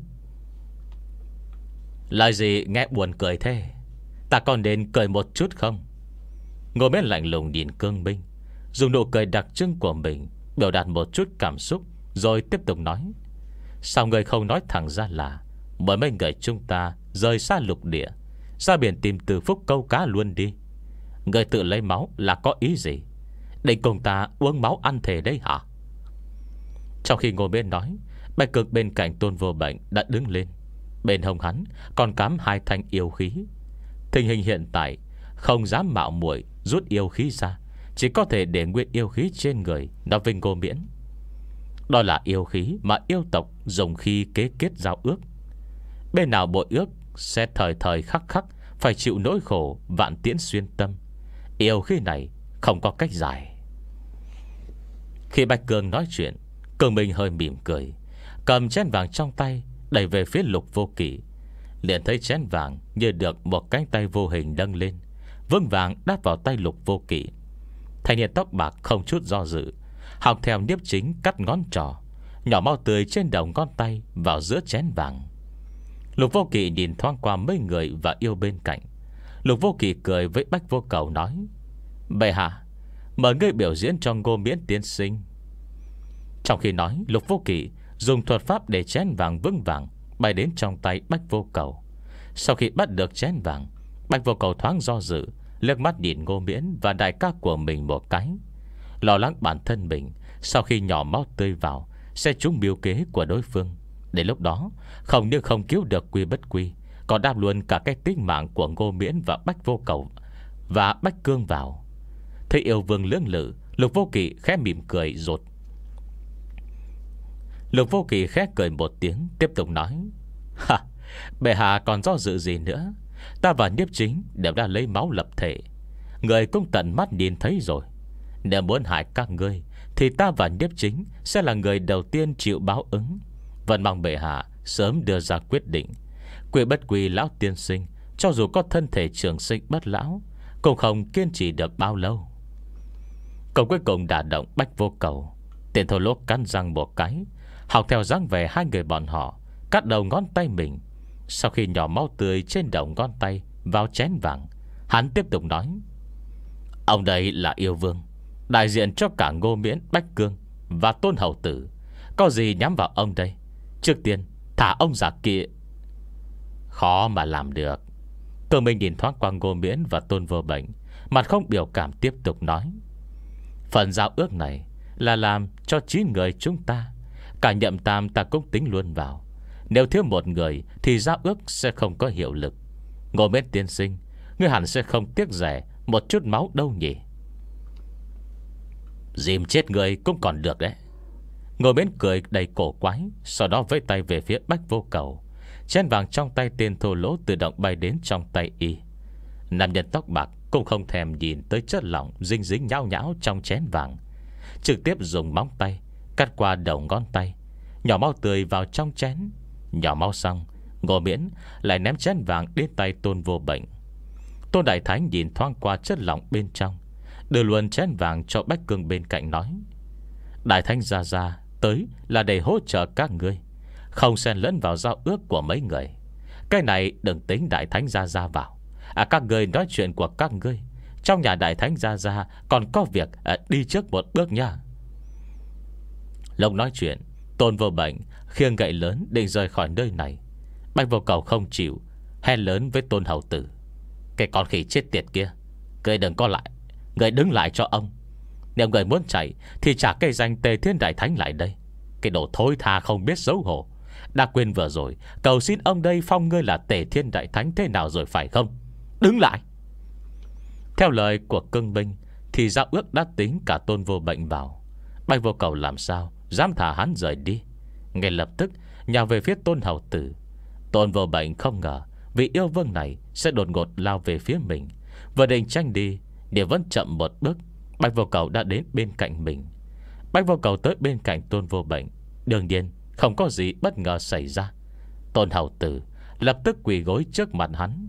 Lời gì nghe buồn cười thế? Ta còn nên cười một chút không? Ngồi bên lạnh lùng nhìn Cương Minh, dùng nụ cười đặc trưng của mình biểu đạt một chút cảm xúc, rồi tiếp tục nói. Sao người không nói thẳng ra là mới mấy người chúng ta rời xa lục địa, ra biển tìm Từ Phúc câu cá luôn đi? Người tự lấy máu là có ý gì? Định cùng ta uống máu ăn thề đấy hả? Trong khi ngồi bên nói, Bạch Cực bên cạnh Tôn Vô Bệnh đã đứng lên. Bên hông hắn còn cắm hai thanh yêu khí. Tình hình hiện tại không dám mạo muội rút yêu khí ra, chỉ có thể để nguyên yêu khí trên người nó vinh Ngô Miễn. Đó là yêu khí mà yêu tộc dùng khi kế kết giao ước. Bên nào bội ước sẽ thời thời khắc khắc phải chịu nỗi khổ vạn tiễn xuyên tâm. Yêu khí này không có cách giải. Khi Bạch Cường nói chuyện, Cường Minh hơi mỉm cười, cầm chén vàng trong tay đẩy về phía Lục Vô Kỵ. Liền thấy chén vàng như được một cánh tay vô hình nâng lên, vững vàng đáp vào tay Lục Vô Kỵ. Thanh niên tóc bạc không chút do dự, học theo Nhiếp Chính cắt ngón trỏ, nhỏ máu tươi trên đầu ngón tay vào giữa chén vàng. Lục Vô Kỵ nhìn thoáng qua mấy người và yêu bên cạnh. Lục Vô Kỵ cười với Bạch Vô Cầu nói. Bệ hạ, mời ngươi biểu diễn cho Ngô Miễn tiên sinh. Trong khi nói, Lục Vô Kỵ dùng thuật pháp để chén vàng vững vàng bay đến trong tay Bạch Vô Cầu. Sau khi bắt được chén vàng, Bạch Vô Cầu thoáng do dự, liếc mắt nhìn Ngô Miễn và đại ca của mình một cái, lo lắng bản thân mình sau khi nhỏ máu tươi vào sẽ trúng mưu kế của đối phương. Đến lúc đó không những không cứu được Quy Bất Quy, còn đáp luôn cả cái tính mạng của Ngô Miễn và Bạch Vô Cầu và Bạch Cương vào. Thấy yêu vương lưỡng lự, Lục Vô Kỵ khẽ mỉm cười rột. Lục Vô Kỵ khẽ cười một tiếng, tiếp tục nói. Ha, bệ hạ còn do dự gì nữa? Ta và Nhiếp Chính đều đã lấy máu lập thể, người cũng tận mắt nhìn thấy rồi. Nếu muốn hại các ngươi thì ta và Nhiếp Chính sẽ là người đầu tiên chịu báo ứng. Vẫn mong bệ hạ sớm đưa ra quyết định. Quy bất quy lão tiên sinh, cho dù có thân thể trường sinh bất lão, cũng không kiên trì được bao lâu. Câu cuối cùng đả động Bách Vô Cầu. Tiền Thổ Lỗ cắn răng một cái, học theo dáng vẻ hai người bọn họ, cắt đầu ngón tay mình. Sau khi nhỏ máu tươi trên đầu ngón tay vào chén vàng, hắn tiếp tục nói: ông đây là yêu vương, đại diện cho cả Ngô Miễn, Bách Cương và Tôn Hầu Tử. Có gì nhắm vào ông đây? Trước tiên thả ông già kia. Khó mà làm được. Cường Minh nhìn thoáng qua Ngô Miễn và Tôn Vô Bệnh, mặt không biểu cảm tiếp tục nói: phần giao ước này là làm cho chín người chúng ta. Cả Nhậm Tam ta cũng tính luôn vào. Nếu thiếu một người thì giao ước sẽ không có hiệu lực. Ngô Miễn tiên sinh, ngươi hẳn sẽ không tiếc rẻ một chút máu đâu nhỉ? Dìm chết người cũng còn được đấy. Ngô Miễn cười đầy cổ quái, sau đó vẫy tay về phía Bách Vô Cầu. Chén vàng trong tay tên thô lỗ tự động bay đến trong tay y. Nam nhân tóc bạc cũng không thèm nhìn tới chất lỏng dính dính nhão nhão trong chén vàng, trực tiếp dùng móng tay cắt qua đầu ngón tay, nhỏ máu tươi vào trong chén. Nhỏ máu xong, Ngô Miễn lại ném chén vàng đến tay Tôn Vô Bệnh. Tôn Đại Thánh nhìn thoáng qua chất lỏng bên trong, đưa luôn chén vàng cho Bách Cương bên cạnh nói: Đại Thánh ra ra tới là để hỗ trợ các ngươi, không xen lẫn vào giao ước của mấy người. Cái này đừng tính Đại Thánh ra ra vào. À, các ngươi nói chuyện của các ngươi. Trong nhà Đại Thánh ra ra còn có việc, à, đi trước một bước nha. Lúc nói chuyện, Tôn Vô Bệnh khiêng gậy lớn định rời khỏi nơi này. Bách Vô Cầu không chịu, hét lớn với Tôn Hầu Tử: cái con khỉ chết tiệt kia, ngươi đừng có lại, ngươi đứng lại cho ông. Nếu người muốn chạy thì trả cây danh Tề Thiên Đại Thánh lại đây. Cái đồ thối tha không biết xấu hổ. Đã quên vừa rồi cầu xin ông đây phong ngươi là Tề Thiên Đại Thánh thế nào rồi phải không? Đứng lại. Theo lời của Cương Binh thì giao ước đã tính cả Tôn Vô Bệnh vào. Bách Vô Cầu làm sao dám thả hắn rời đi. Ngay lập tức nhào về phía Tôn Hầu Tử. Tôn Vô Bệnh không ngờ vị yêu vương này sẽ đột ngột lao về phía mình. Vừa định tranh đi, nếu vẫn chậm một bước, Bách Vô Cầu đã đến bên cạnh mình. Bách Vô Cầu tới bên cạnh Tôn Vô Bệnh, đương nhiên không có gì bất ngờ xảy ra. Tôn Hầu Tử lập tức quỳ gối trước mặt hắn.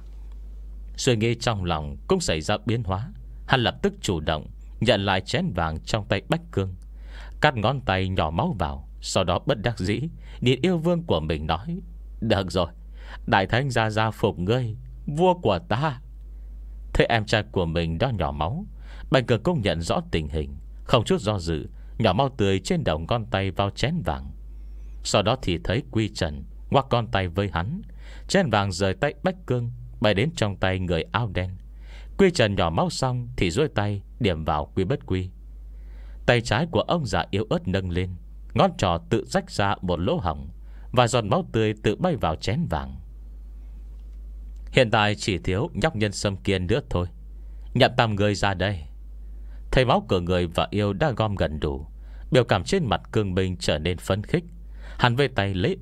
Suy nghĩ trong lòng cũng xảy ra biến hóa. Hắn lập tức chủ động nhận lại chén vàng trong tay Bách Cương, cắt ngón tay nhỏ máu vào. Sau đó bất đắc dĩ nhìn yêu vương của mình nói: được rồi, Đại Thánh ra ra phục ngươi, vua của ta. Thế em trai của mình đã nhỏ máu, Bạch Cường cũng nhận rõ tình hình, không chút do dự nhỏ máu tươi trên đầu ngón tay vào chén vàng. Sau đó thì thấy Quy Trần ngoắc con tay với hắn. Chén vàng rời tay Bách Cương bay đến trong tay người áo đen. Quy Trần nhỏ máu xong thì duỗi tay điểm vào Quy Bất Quy. Tay trái của ông già yếu ớt nâng lên, ngón trỏ tự rách ra một lỗ hổng, và giọt máu tươi tự bay vào chén vàng. Hiện tại chỉ thiếu nhóc nhân sâm kia nữa thôi. Nhậm Tam người ra đây. Thấy máu của người và yêu đã gom gần đủ, biểu cảm trên mặt Cương Minh trở nên phấn khích. Hắn với tay lấy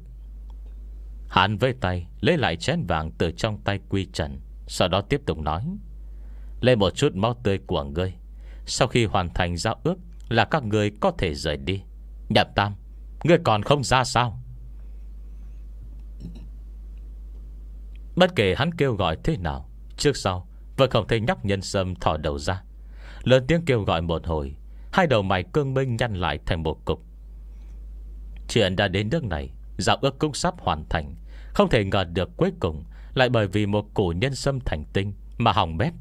Hắn với tay lấy lại chén vàng từ trong tay Quy Trần. Sau đó tiếp tục nói: lấy một chút máu tươi của ngươi. Sau khi hoàn thành giao ước là các ngươi có thể rời đi. Nhậm Tam, ngươi còn không ra sao? Bất kể hắn kêu gọi thế nào, trước sau vẫn không thấy nhóc nhân sâm thò đầu ra. Lớn tiếng kêu gọi một hồi, hai đầu mày Cương Minh nhăn lại thành một cục. Chuyện đã đến nước này, giao ước cũng sắp hoàn thành. Không thể ngờ được cuối cùng lại bởi vì một củ nhân sâm thành tinh mà hỏng bét.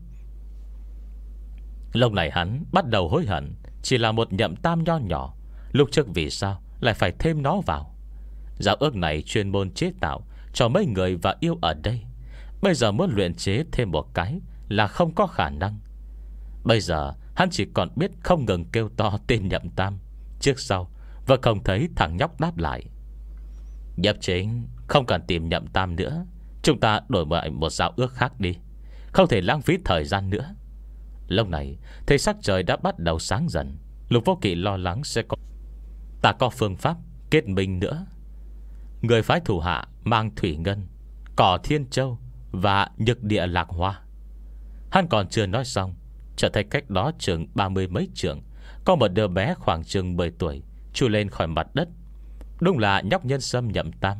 Lúc này hắn bắt đầu hối hận. Chỉ là một Nhậm Tam nho nhỏ, lúc trước vì sao lại phải thêm nó vào? Giao ước này chuyên môn chế tạo cho mấy người và yêu ở đây. Bây giờ muốn luyện chế thêm một cái là không có khả năng. Bây giờ hắn chỉ còn biết không ngừng kêu to tên Nhậm Tam. Trước sau vẫn không thấy thằng nhóc đáp lại. Nhập chính, không cần tìm Nhậm Tam nữa. Chúng ta đổi lại một giao ước khác đi, không thể lãng phí thời gian nữa. Lúc này thấy sắc trời đã bắt đầu sáng dần. Lục Vô Kỵ lo lắng sẽ có ta có phương pháp kết minh nữa. Người phái thủ hạ mang thủy ngân, cỏ thiên châu và nhược địa lạc hoa. Hắn còn chưa nói xong, chợt thấy cách đó chừng ba mươi mấy trượng có một đứa bé khoảng chừng mười tuổi chui lên khỏi mặt đất. Đúng là nhóc nhân sâm Nhậm Tam.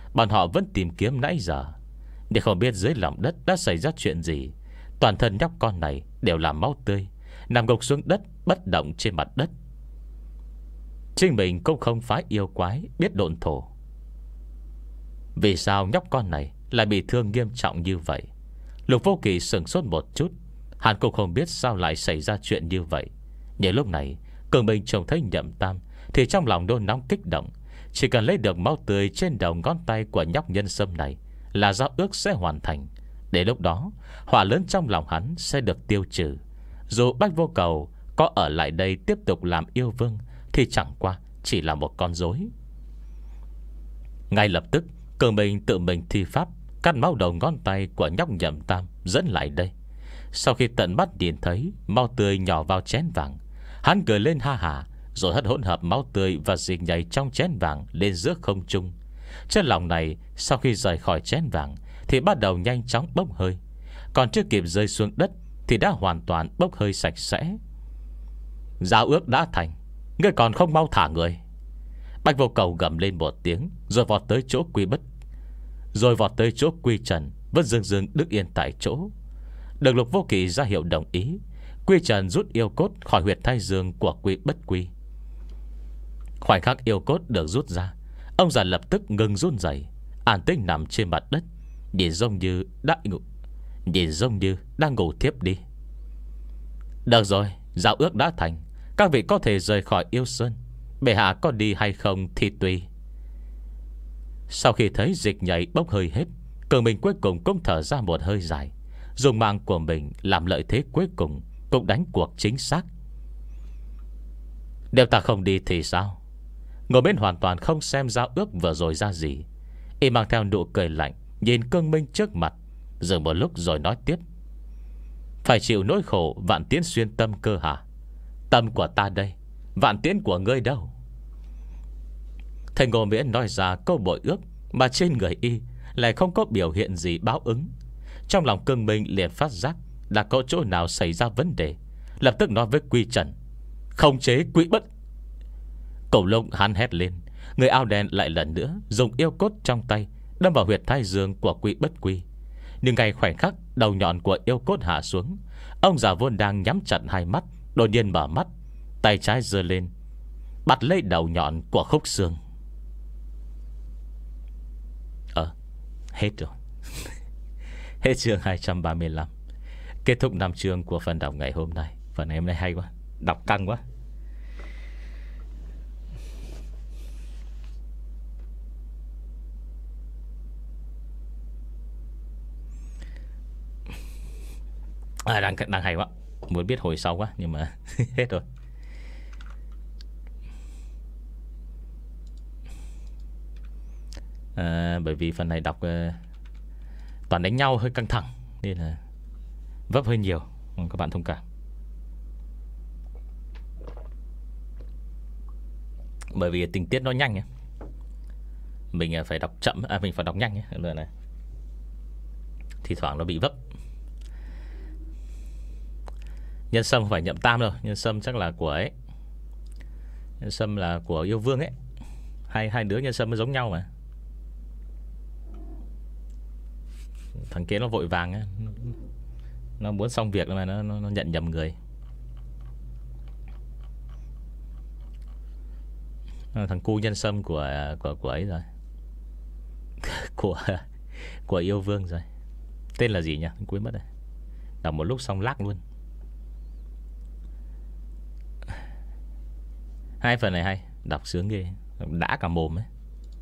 Bọn họ vẫn tìm kiếm nãy giờ, để không biết dưới lòng đất đã xảy ra chuyện gì. Toàn thân nhóc con này đều là máu tươi, nằm gục xuống đất bất động trên mặt đất. Chính mình cũng không phải yêu quái biết độn thổ. Vì sao nhóc con này lại bị thương nghiêm trọng như vậy? Lục Vô Kỳ sửng sốt một chút. Hắn cũng không biết sao lại xảy ra chuyện như vậy. Nhưng lúc này Cường Bình trông thấy Nhậm Tam thì trong lòng đôn nóng kích động. Chỉ cần lấy được máu tươi trên đầu ngón tay của nhóc nhân sâm này là giao ước sẽ hoàn thành. Đến lúc đó hỏa lớn trong lòng hắn sẽ được tiêu trừ. Dù Bách Vô Cầu có ở lại đây tiếp tục làm yêu vương thì chẳng qua chỉ là một con rối. Ngay lập tức Cường Bình tự mình thi pháp cắt máu đầu ngón tay của nhóc Nhậm Tam dẫn lại đây. Sau khi tận mắt nhìn thấy máu tươi nhỏ vào chén vàng, hắn cười lên ha hả, rồi hất hỗn hợp máu tươi và dịch nhảy trong chén vàng lên giữa không trung. Chất lỏng này sau khi rời khỏi chén vàng thì bắt đầu nhanh chóng bốc hơi. Còn chưa kịp rơi xuống đất thì đã hoàn toàn bốc hơi sạch sẽ. Giao ước đã thành, ngươi còn không mau thả người. Bạch Vô Cầu gầm lên một tiếng, rồi vọt tới chỗ Quy Bất, Rồi vọt tới chỗ Quy Trần vẫn dưng dưng đứng yên tại chỗ. Được Lục Vô Kỳ ra hiệu đồng ý, Quy Trần rút yêu cốt khỏi huyệt thai dương của Quy Bất Quy. Khoảnh khắc yêu cốt được rút ra, ông già lập tức ngừng run rẩy, an tĩnh nằm trên mặt đất, nhìn giống như đã ngủ, nhìn giống như đang ngủ thiếp đi. Được rồi, giao ước đã thành, các vị có thể rời khỏi Yêu Sơn. Bệ hạ có đi hay không thì tùy. Sau khi thấy dịch nhảy bốc hơi hết, Cường Bình cuối cùng cũng thở ra một hơi dài, dùng mạng của mình làm lợi thế cuối cùng, cũng đánh cuộc chính xác. Nếu ta không đi thì sao? Ngồi bên hoàn toàn không xem giao ước vừa rồi ra gì, y mang theo nụ cười lạnh nhìn Cương Minh trước mặt, dừng một lúc rồi nói tiếp. Phải chịu nỗi khổ vạn tiễn xuyên tâm cơ hả? Tâm của ta đây, vạn tiễn của ngươi đâu? Thầy Ngô Miễn nói ra câu bội ước mà trên người y lại không có biểu hiện gì báo ứng. Trong lòng Cương Minh liền phát giác đã có chỗ nào xảy ra vấn đề, lập tức nói với Quy Trần: khống chế Quỷ Bất. Cổ lông hắn hét lên, người áo đen lại lần nữa dùng yêu cốt trong tay đâm vào huyệt thai dương của Quỷ Bất Quy. Nhưng ngay khoảnh khắc đầu nhọn của yêu cốt hạ xuống, ông già vốn đang nhắm chặt hai mắt đột nhiên mở mắt, tay trái giơ lên bắt lấy đầu nhọn của khúc xương. Ờ Hết rồi. Hết chương hai trăm ba mươi lăm. Kết thúc năm chương của phần đọc ngày hôm nay. Phần này hôm nay hay quá, đọc căng quá. À, đang, đang hay quá. Muốn biết hồi sau quá nhưng mà hết rồi. à, Bởi vì phần này đọc uh, toàn đánh nhau hơi căng thẳng nên là vấp hơi nhiều, các bạn thông cảm. Bởi vì tình tiết nó nhanh ấy. Mình phải đọc chậm, à, mình phải đọc nhanh ấy. Này. Thì thoảng nó bị vấp. Nhân sâm không phải Nhậm Tam đâu, nhân sâm chắc là của ấy, nhân sâm là của Yêu Vương ấy. Hai, hai đứa nhân sâm mới giống nhau mà. Thằng kia nó vội vàng ấy. Nó muốn xong việc mà nó, nó, nó nhận nhầm người. Thằng cu nhân sâm của của của ấy rồi. của của Yêu Vương rồi. Tên là gì nhỉ? Quên mất rồi. Đọc một lúc xong lắc luôn. Hai phần này hay, đọc sướng ghê, đã cả mồm ấy.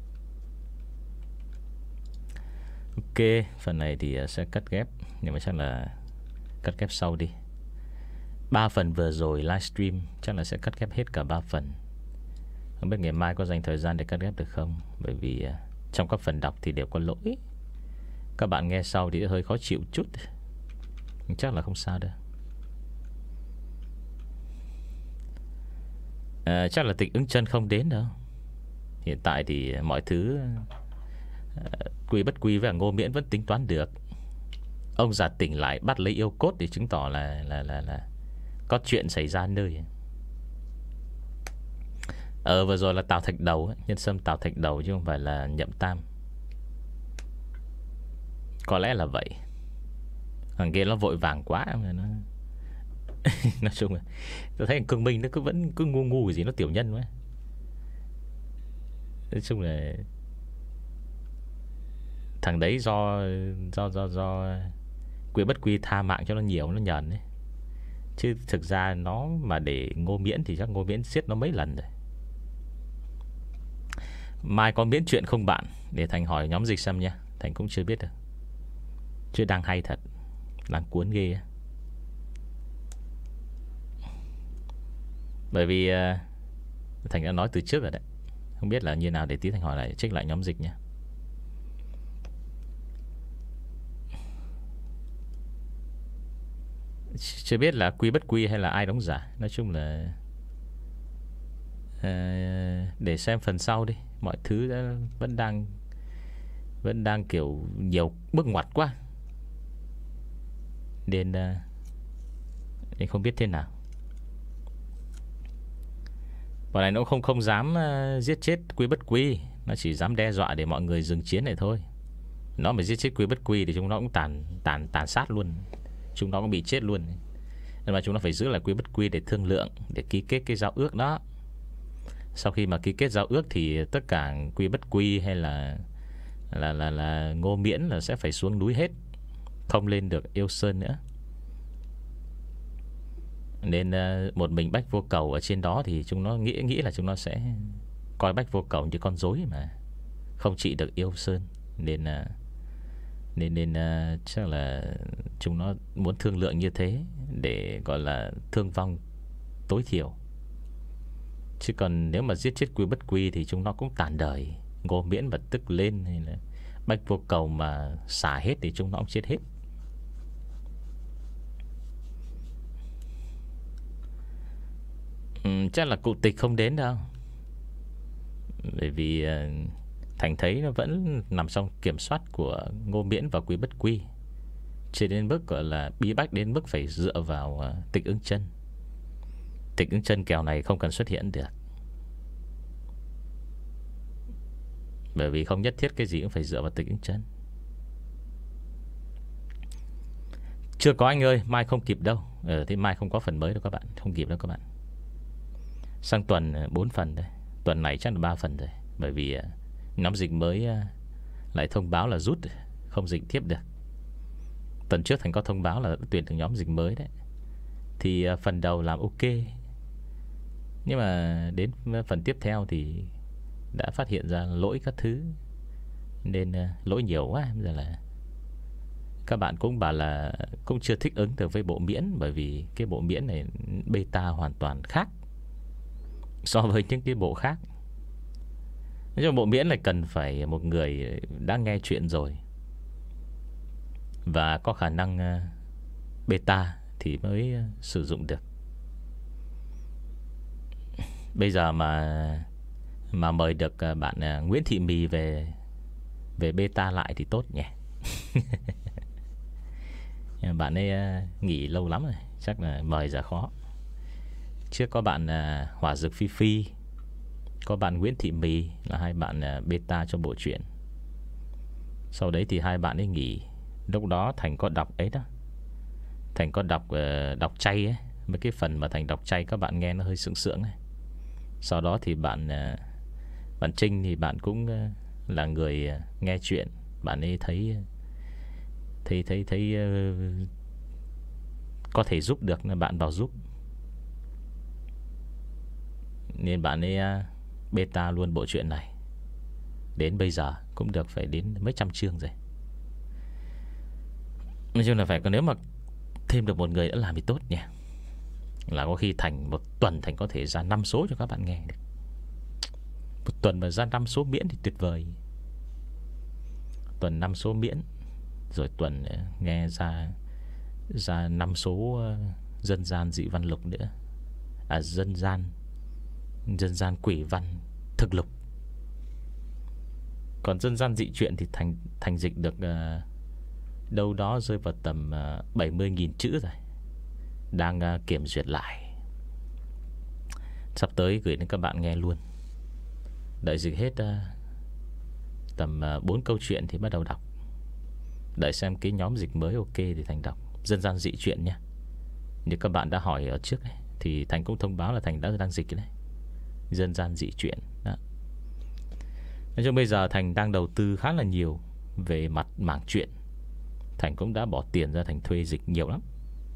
Ok, phần này thì sẽ cắt ghép, nhưng mà chắc là cắt ghép sau đi. Ba phần vừa rồi livestream chắc là sẽ cắt ghép hết cả ba phần. Không biết ngày mai có dành thời gian để cắt ghép được không, bởi vì trong các phần đọc thì đều có lỗi. Các bạn nghe sau thì hơi khó chịu chút, chắc là không sao đâu. à, Chắc là Tịch Ứng Chân không đến đâu. Hiện tại thì mọi thứ à, Quy Bất Quy và Ngô Miễn vẫn tính toán được. Ông già tỉnh lại bắt lấy yêu cốt thì chứng tỏ là là là, là có chuyện xảy ra nơi. Ờ vừa rồi là Tào Thạch Đầu ấy. Nhân sâm Tào Thạch Đầu chứ không phải là Nhậm Tam. Có lẽ là vậy. Thằng kia nó vội vàng quá nó... Nói chung là tôi thấy Cương Minh nó cứ vẫn cứ ngu ngu gì, nó tiểu nhân quá. Nói chung là thằng đấy do do do do quy bất quy tha mạng cho nó nhiều, nó nhờn đấy. Chứ thực ra nó mà để Ngô Miễn thì chắc Ngô Miễn giết nó mấy lần rồi. Mai có miễn chuyện không bạn? Để Thành hỏi nhóm dịch xem nha. Thành cũng chưa biết được. Chứ đang hay thật, đang cuốn ghê á. Bởi vì uh, Thành đã nói từ trước rồi đấy. Không biết là như nào, để tí Thành hỏi lại, check lại nhóm dịch nha. Chưa biết là quy bất quy hay là ai đóng giả. Nói chung là uh, để xem phần sau đi. Mọi thứ đã vẫn đang Vẫn đang kiểu nhiều bước ngoặt quá, Nên uh, Nên không biết thế nào. Bọn này nó không không dám uh, giết chết quy bất quy. Nó chỉ dám đe dọa để mọi người dừng chiến này thôi. Nó mà giết chết quy bất quy thì chúng nó cũng tàn tàn tàn sát luôn. Chúng nó cũng bị chết luôn. Nên mà chúng nó phải giữ lại quy bất quy để thương lượng, để ký kết cái giao ước đó. Sau khi mà ký kết giao ước thì tất cả quy bất quy hay là là là là Ngô Miễn là sẽ phải xuống núi hết, không lên được Yêu Sơn nữa. Nên uh, một mình Bách Vô Cầu ở trên đó thì chúng nó nghĩ nghĩ là chúng nó sẽ coi Bách Vô Cầu như con rối mà không trị được Yêu Sơn. Nên uh, nên nên uh, chắc là chúng nó muốn thương lượng như thế để gọi là thương vong tối thiểu. Chứ còn nếu mà giết chết quy bất quy thì chúng nó cũng tàn đời. Ngô Miễn mà tức lên hay là Bách Vô Cầu mà xả hết thì chúng nó cũng chết hết. ừ, Chắc là cụ tịch không đến đâu. Bởi vì uh, Thành thấy nó vẫn nằm trong kiểm soát của Ngô Miễn và Quý Bất Quy. Chỉ đến mức gọi là bí bách đến mức phải dựa vào uh, Tịch Ứng Chân. Tịch Ứng Chân kèo này không cần xuất hiện được. Bởi vì không nhất thiết cái gì cũng phải dựa vào Tịch Ứng Chân. Chưa có anh ơi, mai không kịp đâu. Ờ, thế mai không có phần mới đâu các bạn. Không kịp đâu các bạn. Sang tuần bốn phần rồi. Tuần này chắc là ba phần rồi. Bởi vì uh, nhóm dịch mới uh, lại thông báo là rút, không dịch tiếp được. Tuần trước Thành có thông báo là tuyển được nhóm dịch mới đấy. Thì uh, phần đầu làm ok. Nhưng mà đến phần tiếp theo thì đã phát hiện ra lỗi các thứ. Nên uh, lỗi nhiều quá. Bây giờ là các bạn cũng bảo là cũng chưa thích ứng được với bộ miễn. Bởi vì cái bộ miễn này beta hoàn toàn khác so với những cái bộ khác. Nói chung bộ miễn là cần phải một người đã nghe chuyện rồi và có khả năng uh, beta thì mới uh, sử dụng được. Bây giờ mà Mà mời được uh, bạn uh, Nguyễn Thị Mì về Về beta lại thì tốt nhỉ. Bạn ấy uh, nghỉ lâu lắm rồi, chắc là mời giờ khó. Trước có bạn uh, Hỏa Dực Phi Phi, có bạn Nguyễn Thị Mì là hai bạn uh, beta cho bộ truyện. Sau đấy thì hai bạn ấy nghỉ. Lúc đó Thành có đọc ấy đó. Thành có đọc uh, đọc chay ấy. Mấy cái phần mà Thành đọc chay các bạn nghe nó hơi sượng sượng ấy. Sau đó thì bạn uh, Bạn Trinh thì bạn cũng uh, là người uh, nghe chuyện. Bạn ấy thấy Thấy thấy thấy uh, có thể giúp được nên bạn vào giúp. Nên bạn ấy uh, beta luôn bộ truyện này. Đến bây giờ cũng được phải đến mấy trăm chương rồi. Nói chung là phải, còn nếu mà thêm được một người đã làm thì tốt nhỉ. Là có khi Thành một tuần Thành có thể ra năm số cho các bạn nghe được. Một tuần mà ra năm số miễn thì tuyệt vời. Tuần năm số miễn, rồi tuần nghe ra Ra năm số uh, dân gian dị văn lục nữa. À dân gian Dân gian quỷ văn thực lục. Còn dân gian dị truyện thì Thành thành dịch được uh, đâu đó rơi vào tầm uh, bảy mươi nghìn chữ rồi. Đang uh, kiểm duyệt lại. Sắp tới gửi đến các bạn nghe luôn. Đợi dịch hết uh, tầm uh, bốn câu chuyện thì bắt đầu đọc. Đợi xem cái nhóm dịch mới ok thì Thành đọc Dân gian dị truyện nha. Như các bạn đã hỏi ở trước ấy, thì Thành cũng thông báo là Thành đã đang dịch đấy. Dân gian dị truyện đó. Nói chung bây giờ Thành đang đầu tư khá là nhiều về mặt mảng truyện. Thành cũng đã bỏ tiền ra Thành thuê dịch nhiều lắm.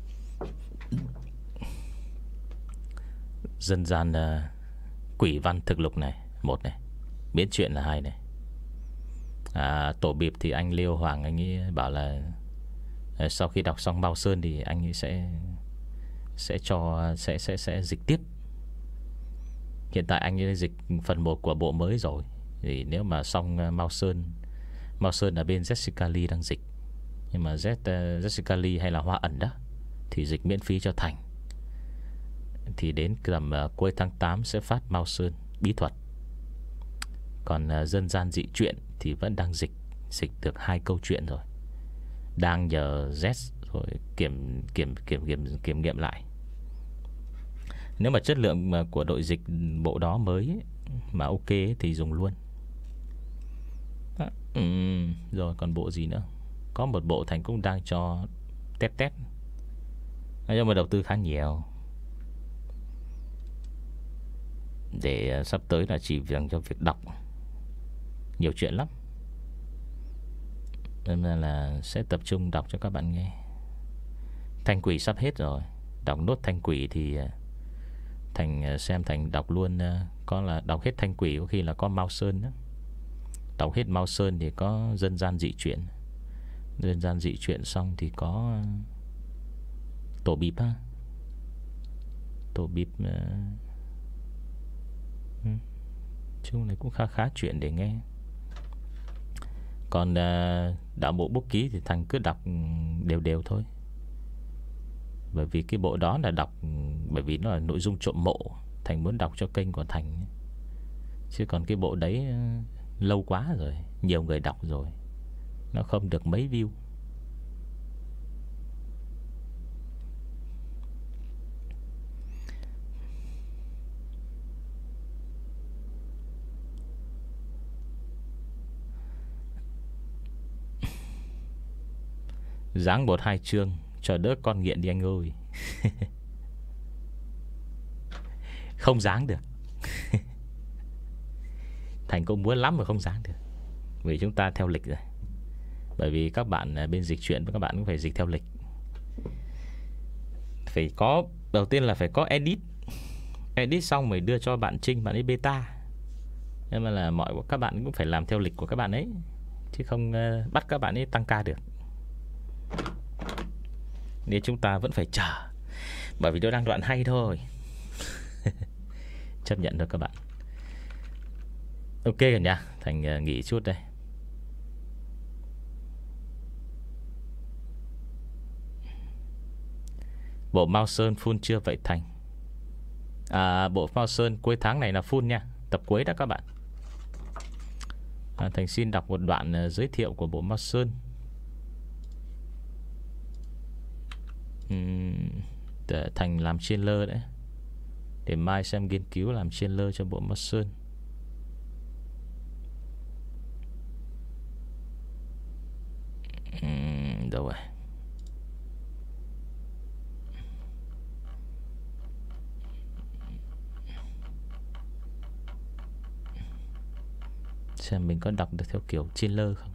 Dân gian uh, quỷ văn thực lục này một này, biến truyện là hai này. à, Tổ bịp thì anh Liêu Hoàng anh ấy bảo là uh, sau khi đọc xong Mao Sơn thì anh ấy sẽ sẽ cho sẽ sẽ sẽ dịch tiếp. Hiện tại anh ấy dịch phần một của bộ mới rồi. Thì nếu mà xong uh, Mao Sơn Mao Sơn ở bên Jessica Lee đang dịch. Nhưng mà Z, uh, Jessica Lee hay là Hoa Ẩn đó thì dịch miễn phí cho Thành. Thì đến tầm uh, cuối tháng tám sẽ phát Mao Sơn bí thuật. Còn uh, dân gian dị truyện thì vẫn đang dịch Dịch được hai câu chuyện rồi. Đang nhờ Z rồi kiểm, kiểm, kiểm, kiểm, kiểm nghiệm lại. Nếu mà chất lượng mà của đội dịch bộ đó mới ấy, mà ok ấy, thì dùng luôn. à, ừ, Rồi còn bộ gì nữa. Có một bộ Thành cũng đang cho test test. Nói chung mà đầu tư khá nhiều. Để uh, sắp tới là chỉ dành cho việc đọc. Nhiều chuyện lắm. Nên là sẽ tập trung đọc cho các bạn nghe. Thanh Quỷ sắp hết rồi. Đọc nốt Thanh Quỷ thì uh, Thành uh, xem Thành đọc luôn. uh, Có là đọc hết Thanh Quỷ có khi là có Mao Sơn đó. Đọc hết Mao Sơn thì có dân gian dị truyện. Dân gian dị truyện xong thì có uh, Tổ bịp ha. Tổ bịp uh, ừ. Chung này cũng khá khá chuyện để nghe. Còn uh, đạo bộ bút ký thì Thành cứ đọc đều đều thôi. Bởi vì cái bộ đó là đọc, bởi vì nó là nội dung trộm mộ, Thành muốn đọc cho kênh của Thành. Chứ còn cái bộ đấy uh, lâu quá rồi, nhiều người đọc rồi, nó không được mấy view. Dáng một hai chương cho đỡ con nghiện đi anh ơi. Không dáng được. Thành cũng muốn lắm mà không dáng được. Vì chúng ta theo lịch rồi. Bởi vì các bạn bên dịch truyện, các bạn cũng phải dịch theo lịch. Phải có, đầu tiên là phải có edit. Edit xong mới đưa cho bạn Trinh, bạn ấy beta. Nhưng mà là mọi các bạn cũng phải làm theo lịch của các bạn ấy, chứ không uh, bắt các bạn ấy tăng ca được. Nên chúng ta vẫn phải chờ. Bởi vì nó đang đoạn hay thôi. Chấp nhận thôi các bạn. Ok rồi nha. Thành uh, nghỉ chút đây. Bộ Mao Sơn full chưa vậy Thành? À, bộ Mao Sơn cuối tháng này là full nha. Tập cuối đó các bạn. à, Thành xin đọc một đoạn uh, giới thiệu của bộ Mao Sơn. Để Thành làm trailer đấy. Để mai xem nghiên cứu làm trailer cho bộ Mao Sơn. uhm, Đâu rồi. Xem mình có đọc được theo kiểu trailer không.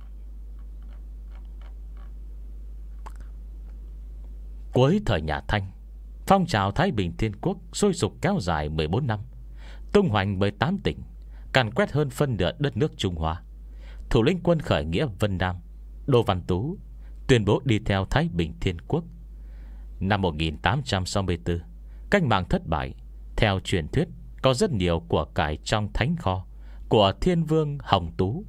Cuối thời nhà Thanh, phong trào Thái Bình Thiên Quốc sôi sục kéo dài mười bốn năm, tung hoành mười tám tỉnh, càn quét hơn phân nửa đất nước Trung Hoa. Thủ lĩnh quân khởi nghĩa Vân Nam Đỗ Văn Tú tuyên bố đi theo Thái Bình Thiên Quốc. Năm một nghìn tám trăm sáu mươi tư, cách mạng thất bại. Theo truyền thuyết, có rất nhiều của cải trong thánh kho của Thiên Vương Hồng Tú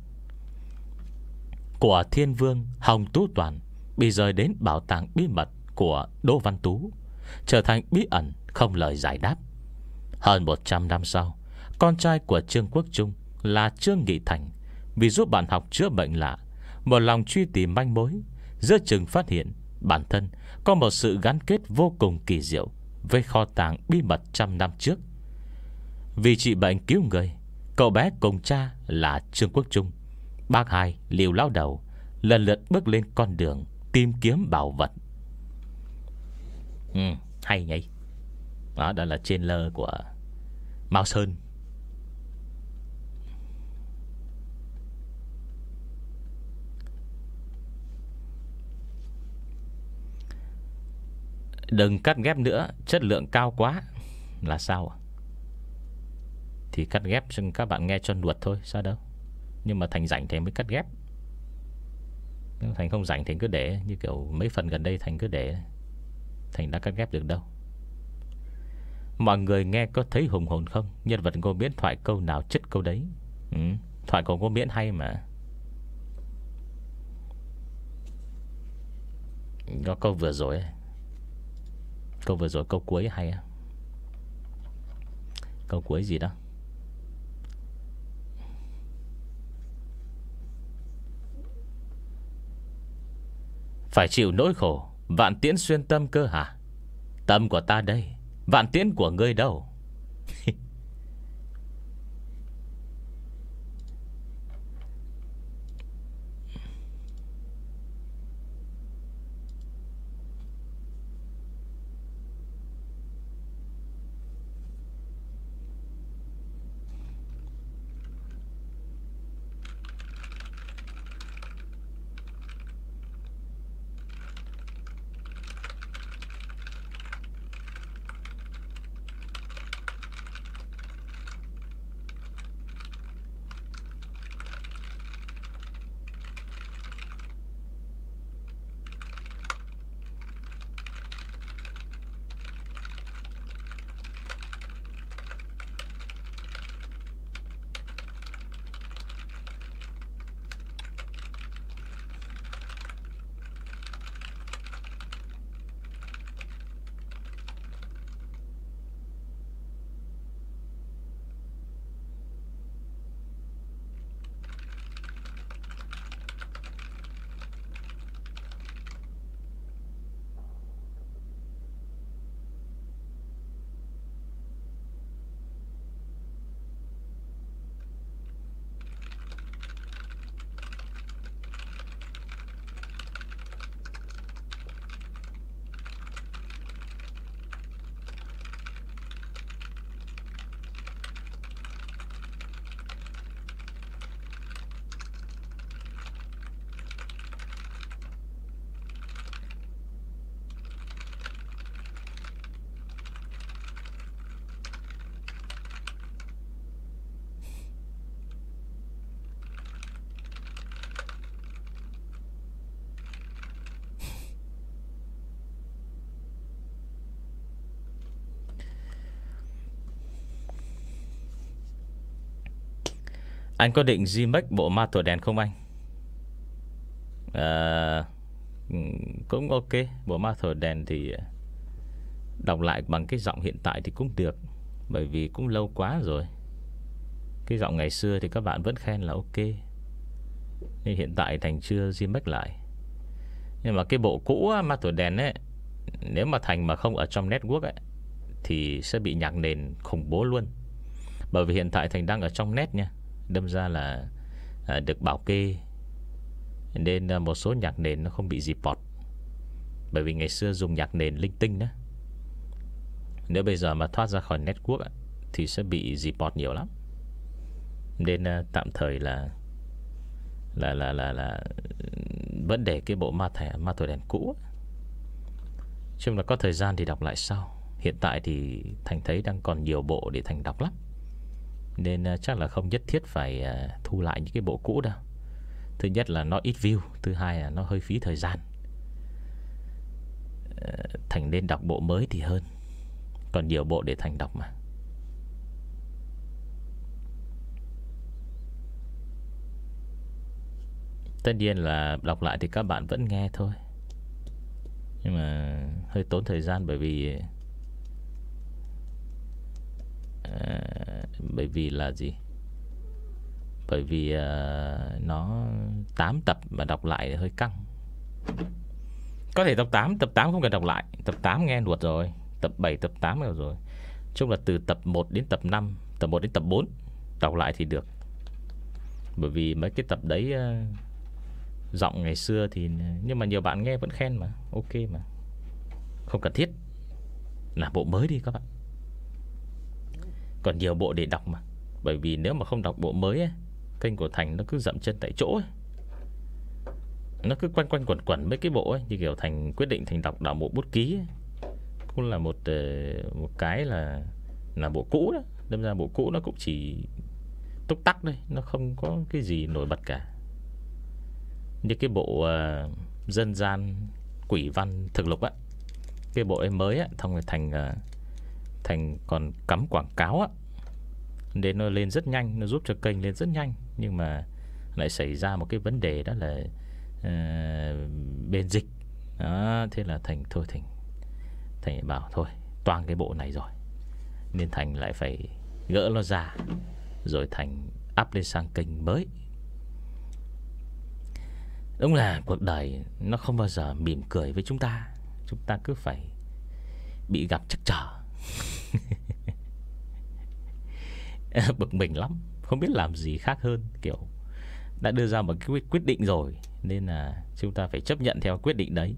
Của Thiên Vương Hồng Tú Toàn bị rời đến bảo tàng bí mật của Đỗ Văn Tú, trở thành bí ẩn không lời giải đáp. Hơn một trăm năm sau, con trai của Trương Quốc Trung là Trương Nghị Thành vì giúp bạn học chữa bệnh lạ, một lòng truy tìm manh mối, giữa chừng phát hiện bản thân có một sự gắn kết vô cùng kỳ diệu với kho tàng bí mật trăm năm trước. Vì trị bệnh cứu người, cậu bé cùng cha là Trương Quốc Trung, bác hai Liều Lão Đầu lần lượt bước lên con đường tìm kiếm bảo vật. Ừ, hay nhỉ. Đó, đó là trên lơ của Mao Sơn. Đừng cắt ghép nữa, chất lượng cao quá. Là sao? Thì cắt ghép cho các bạn nghe cho nuột thôi, sao đâu. Nhưng mà Thành rảnh thì mới cắt ghép. Nếu Thành không rảnh thì cứ để. Như kiểu mấy phần gần đây Thành cứ để. Thành đã cắt ghép được đâu. Mọi người nghe có thấy hùng hồn không? Nhân vật Ngô Miễn thoại câu nào chất câu đấy. Ừ, thoại của Ngô Miễn hay mà. Có câu vừa rồi. Câu vừa rồi câu cuối hay. Câu cuối gì đó? Phải chịu nỗi khổ, vạn tiễn xuyên tâm cơ hả? Tâm của ta đây, vạn tiễn của ngươi đâu? Anh có định remake bộ ma thổi đèn không anh? À, cũng ok. Bộ ma thổi đèn thì đọc lại bằng cái giọng hiện tại thì cũng được. Bởi vì cũng lâu quá rồi. Cái giọng ngày xưa thì các bạn vẫn khen là ok. Nhưng hiện tại Thành chưa remake lại. Nhưng mà cái bộ cũ á, ma thổi đèn ấy, nếu mà Thành mà không ở trong network ấy, thì sẽ bị nhạc nền khủng bố luôn. Bởi vì hiện tại Thành đang ở trong net nha. Đâm ra là à, được bảo kê. Nên à, một số nhạc nền nó không bị report. Bởi vì ngày xưa dùng nhạc nền linh tinh đó. Nếu bây giờ mà thoát ra khỏi network á, thì sẽ bị report nhiều lắm. Nên à, tạm thời là Là là là là vẫn để cái bộ ma thẻ ma thổi đèn cũ. Chung là có thời gian thì đọc lại sau. Hiện tại thì Thành thấy đang còn nhiều bộ để Thành đọc lắm. Nên uh, chắc là không nhất thiết phải uh, thu lại những cái bộ cũ đâu. Thứ nhất là nó ít view. Thứ hai là nó hơi phí thời gian. uh, Thành nên đọc bộ mới thì hơn. Còn nhiều bộ để Thành đọc mà. Tất nhiên là đọc lại thì các bạn vẫn nghe thôi. Nhưng mà hơi tốn thời gian. Bởi vì à, Bởi vì là gì? Bởi vì à, nó tám tập mà đọc lại hơi căng. Có thể tập tám Tập tám không cần đọc lại. Tập tám nghe nuột rồi. Tập bảy, tập tám rồi rồi. Chung là từ tập một đến tập năm, tập một đến tập bốn đọc lại thì được. Bởi vì mấy cái tập đấy Giọng ngày xưa thì, nhưng mà nhiều bạn nghe vẫn khen mà, ok mà. Không cần thiết là bộ mới đi các bạn. Còn nhiều bộ để đọc mà. Bởi vì nếu mà không đọc bộ mới ấy, kênh của Thành nó cứ dậm chân tại chỗ ấy. Nó cứ quanh quanh quẩn quẩn mấy cái bộ ấy. Như kiểu Thành quyết định Thành đọc đạo bộ bút ký ấy. Cũng là một một cái là Là bộ cũ đó. Đâm ra bộ cũ nó cũng chỉ túc tắc đây, nó không có cái gì nổi bật cả. Như cái bộ uh, dân gian quỷ văn thực lục á, cái bộ ấy mới á, thông rồi Thành uh, Thành còn cắm quảng cáo á, nên nó lên rất nhanh, nó giúp cho kênh lên rất nhanh. Nhưng mà lại xảy ra một cái vấn đề, đó là uh, bên dịch đó. Thế là Thành thôi Thành Thành bảo thôi toang cái bộ này rồi, nên Thành lại phải gỡ nó ra, rồi Thành up lên sang kênh mới. Đúng là cuộc đời nó không bao giờ mỉm cười với chúng ta. Chúng ta cứ phải bị gặp trắc trở. Bực mình lắm, không biết làm gì khác hơn. Kiểu đã đưa ra một cái quyết định rồi, nên là chúng ta phải chấp nhận theo quyết định đấy.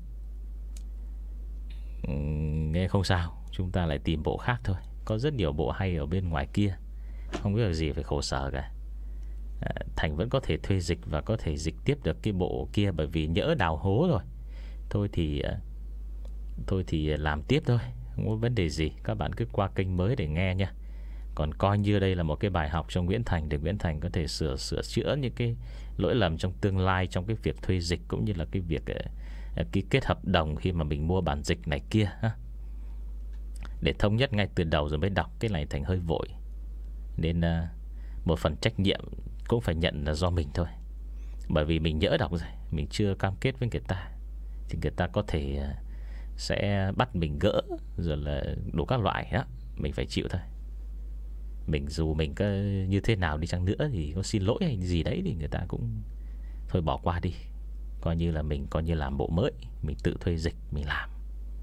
Nghe không sao, chúng ta lại tìm bộ khác thôi. Có rất nhiều bộ hay ở bên ngoài kia, không biết là gì phải khổ sở cả. à, Thành vẫn có thể thuê dịch và có thể dịch tiếp được cái bộ kia, bởi vì nhỡ đào hố rồi. Thôi thì Thôi thì làm tiếp thôi, không có vấn đề gì. Các bạn cứ qua kênh mới để nghe nha. Còn coi như đây là một cái bài học cho Nguyễn Thành, để Nguyễn Thành có thể sửa sửa chữa những cái lỗi lầm trong tương lai, trong cái việc thuê dịch, cũng như là cái việc ký kết hợp đồng khi mà mình mua bản dịch này kia ha. Để thống nhất ngay từ đầu rồi mới đọc. Cái này Thành hơi vội, nên uh, một phần trách nhiệm cũng phải nhận là do mình thôi. Bởi vì mình nhỡ đọc rồi, mình chưa cam kết với người ta, thì người ta có thể uh, sẽ bắt mình gỡ, rồi là đủ các loại á. Mình phải chịu thôi. Mình dù mình có như thế nào đi chăng nữa thì có xin lỗi hay gì đấy thì người ta cũng thôi bỏ qua đi. Coi như là mình coi như làm bộ mới, mình tự thuê dịch mình làm,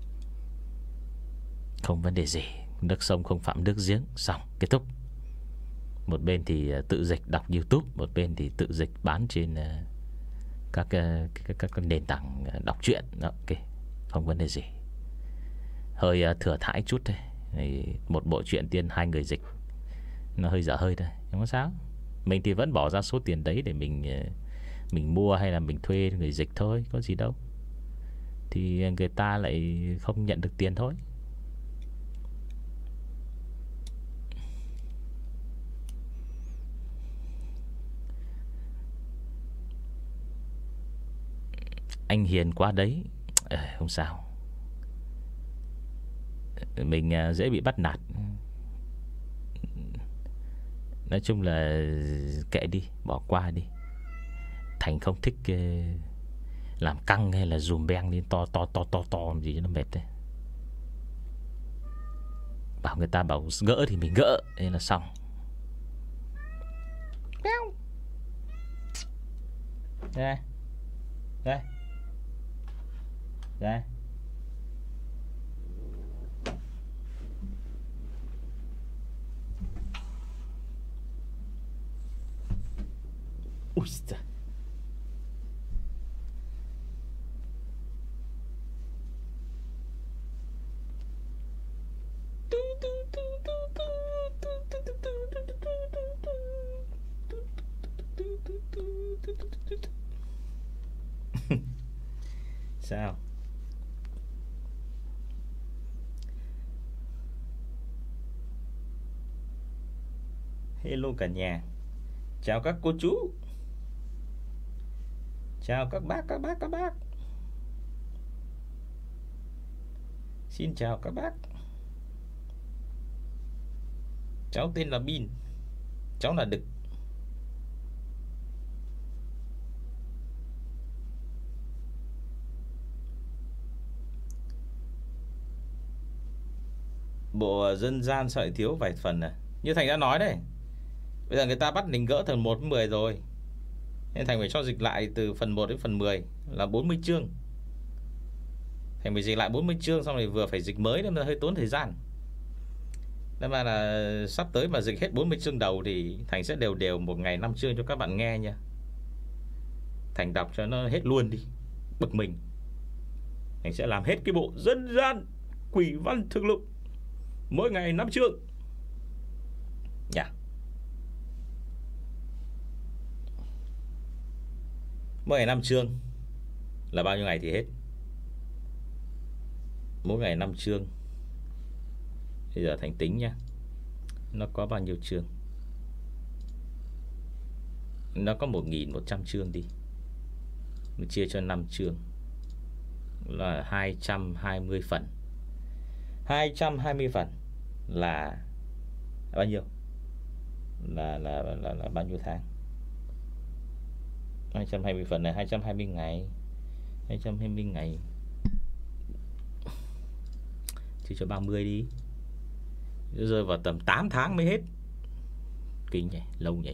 không vấn đề gì. Nước sông không phạm nước giếng, xong kết thúc. Một bên thì tự dịch đọc YouTube, một bên thì tự dịch bán trên các các, các, các nền tảng đọc truyện. Ok, không vấn đề gì. Hơi thừa thãi chút thôi. Một bộ truyện tiên hai người dịch nó hơi dở hơi thôi, không có sao. Mình thì vẫn bỏ ra số tiền đấy để mình Mình mua hay là mình thuê người dịch thôi, có gì đâu. Thì người ta lại không nhận được tiền thôi. Anh hiền quá đấy. à, Không sao. Mình dễ bị bắt nạt. Nói chung là kệ đi, bỏ qua đi. Thành không thích làm căng hay là dùm beng lên to to to to to gì cho nó mệt đấy. Bảo người ta bảo gỡ thì mình gỡ, thế là xong. Đây Đây Đây Ui giời. Sao? Hello cả nhà. Chào các cô chú. Chào các bác, các bác, các bác. Xin chào các bác. Cháu tên là Bin. Cháu là Đực. Bộ dân gian sợi thiếu vài phần à? Như Thành đã nói đấy, bây giờ người ta bắt mình gỡ từ một đến mười rồi, nên Thành phải cho dịch lại từ phần một đến phần mười là bốn mươi chương. Thành phải dịch lại bốn mươi chương, xong rồi vừa phải dịch mới nên là hơi tốn thời gian. Nên mà là sắp tới mà dịch hết bốn mươi chương đầu thì Thành sẽ đều đều một ngày năm chương cho các bạn nghe nha. Thành đọc cho nó hết luôn đi, bực mình. Thành sẽ làm hết cái bộ dân gian quỷ văn thực lục, mỗi ngày năm chương. Dạ yeah. Mỗi ngày năm chương là bao nhiêu ngày thì hết? Mỗi ngày năm chương. Bây giờ Thành tính nhá, nó có bao nhiêu chương? Nó có một nghìn một trăm chương đi, mình chia cho năm chương là hai trăm hai mươi phần. Hai trăm hai mươi phần là bao nhiêu? Là, là, là, là bao nhiêu tháng? Hai trăm hai mươi phần là hai trăm hai mươi ngày. Hai trăm hai mươi ngày chia cho ba mươi đi, rơi vào tầm tám tháng mới hết. Kinh nhỉ, lâu nhỉ.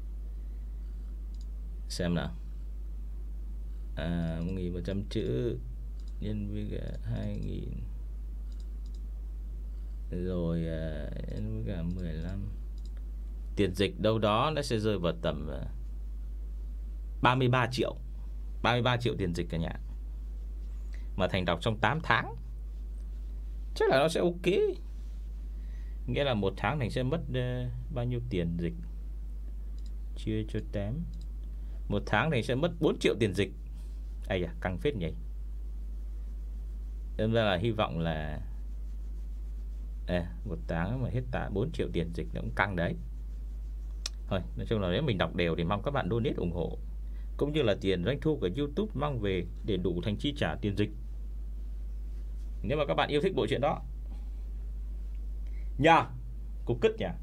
Xem nào. À, một nghìn một trăm chữ nhân với cả hai nghìn, rồi à, nhân với cả mười lăm. Tiền dịch đâu đó nó sẽ rơi vào tầm ba mươi ba triệu. Ba mươi ba triệu tiền dịch cả nhà. Mà Thành đọc trong tám tháng, chắc là nó sẽ ok. Nghĩa là một tháng Thành sẽ mất uh, bao nhiêu tiền dịch chia cho tám. Một tháng Thành sẽ mất bốn triệu tiền dịch. Ây da, căng phết nhỉ. Nên ra là hy vọng là à, một tháng mà hết tạ bốn triệu tiền dịch nó cũng căng đấy. Thôi, nói chung là nếu mình đọc đều thì mong các bạn donate ủng hộ, cũng như là tiền doanh thu của YouTube mang về để đủ Thành chi trả tiền dịch. Nếu mà các bạn yêu thích bộ truyện đó nha, cục cứt nha.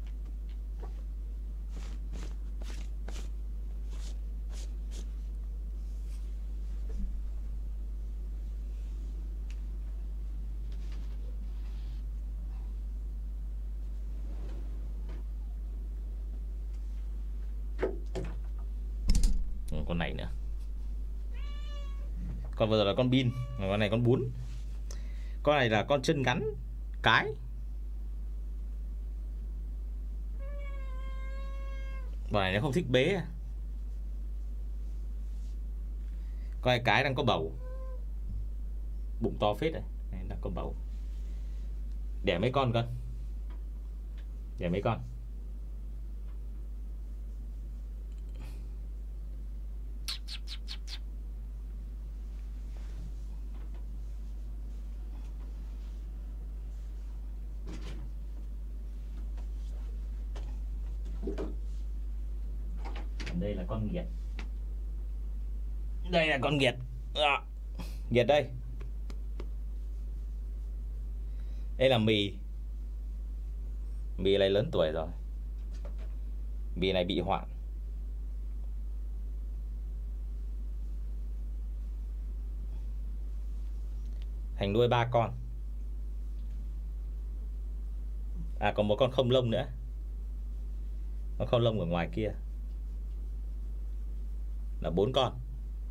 Ừ, con này nữa. Con vừa rồi là con bin, con này con bún. Con này là con chân ngắn cái. Con này nó không thích bế à. Con này cái đang có bầu, bụng to phết này, này đang có bầu. Đẻ mấy con con? Đẻ mấy con? Đây là con nghiệt. Đây là con nghiệt à, nghiệt đây. Đây là Mì. Mì này lớn tuổi rồi. Mì này bị hoạn. Thành nuôi ba con. À, còn một con không lông nữa. Con không lông ở ngoài kia là bốn con.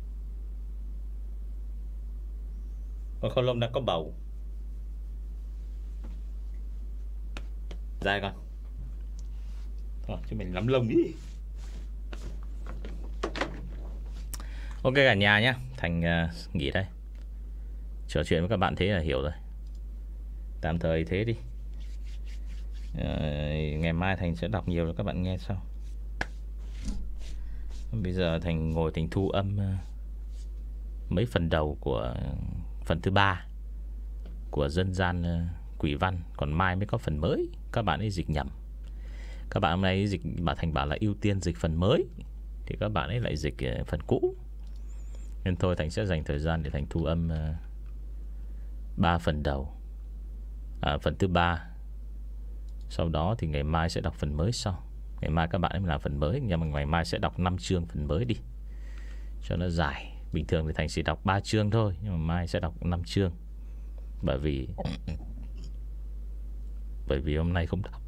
Con không lông đang có bầu. Dài con. Thôi, chứ mình lắm lông đi. Ok cả nhà nhé. Thành uh, nghỉ đây. Trò chuyện với các bạn thế là hiểu rồi. Tạm thời thế đi. uh, Ngày mai Thành sẽ đọc nhiều cho các bạn nghe sau. Bây giờ Thành ngồi Thành thu âm uh, mấy phần đầu của phần thứ ba của dân gian uh, quỷ văn. Còn mai mới có phần mới. Các bạn ấy dịch nhầm. Các bạn hôm nay dịch bà Thành bảo là ưu tiên dịch phần mới, thì các bạn ấy lại dịch uh, phần cũ. Nên thôi Thành sẽ dành thời gian để Thành thu âm uh, ba phần đầu, à, phần thứ ba. Sau đó thì ngày mai sẽ đọc phần mới sau. Ngày mai các bạn ấy làm phần mới, nhưng mà ngày mai sẽ đọc năm chương phần mới đi cho nó dài. Bình thường thì Thành chỉ đọc ba chương thôi, nhưng mà mai sẽ đọc năm chương. Bởi vì Bởi vì hôm nay không đọc.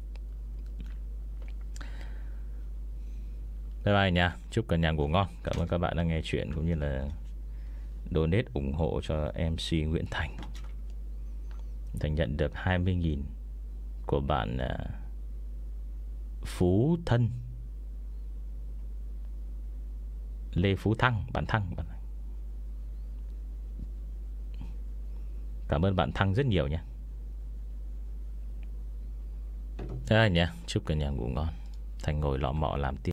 Bye bye nha. Chúc cả nhà ngủ ngon. Cảm ơn các bạn đã nghe chuyện cũng như là donate ủng hộ cho em xê Nguyễn Thành. Thành nhận được hai mươi nghìn của bạn uh, Phú Thân. Lê Phú Thăng. Bạn Thăng, bạn... Cảm ơn bạn Thăng rất nhiều nha. Thế nhỉ, chúc cả nhà ngủ ngon. Thành ngồi lọ mọ làm tiếp.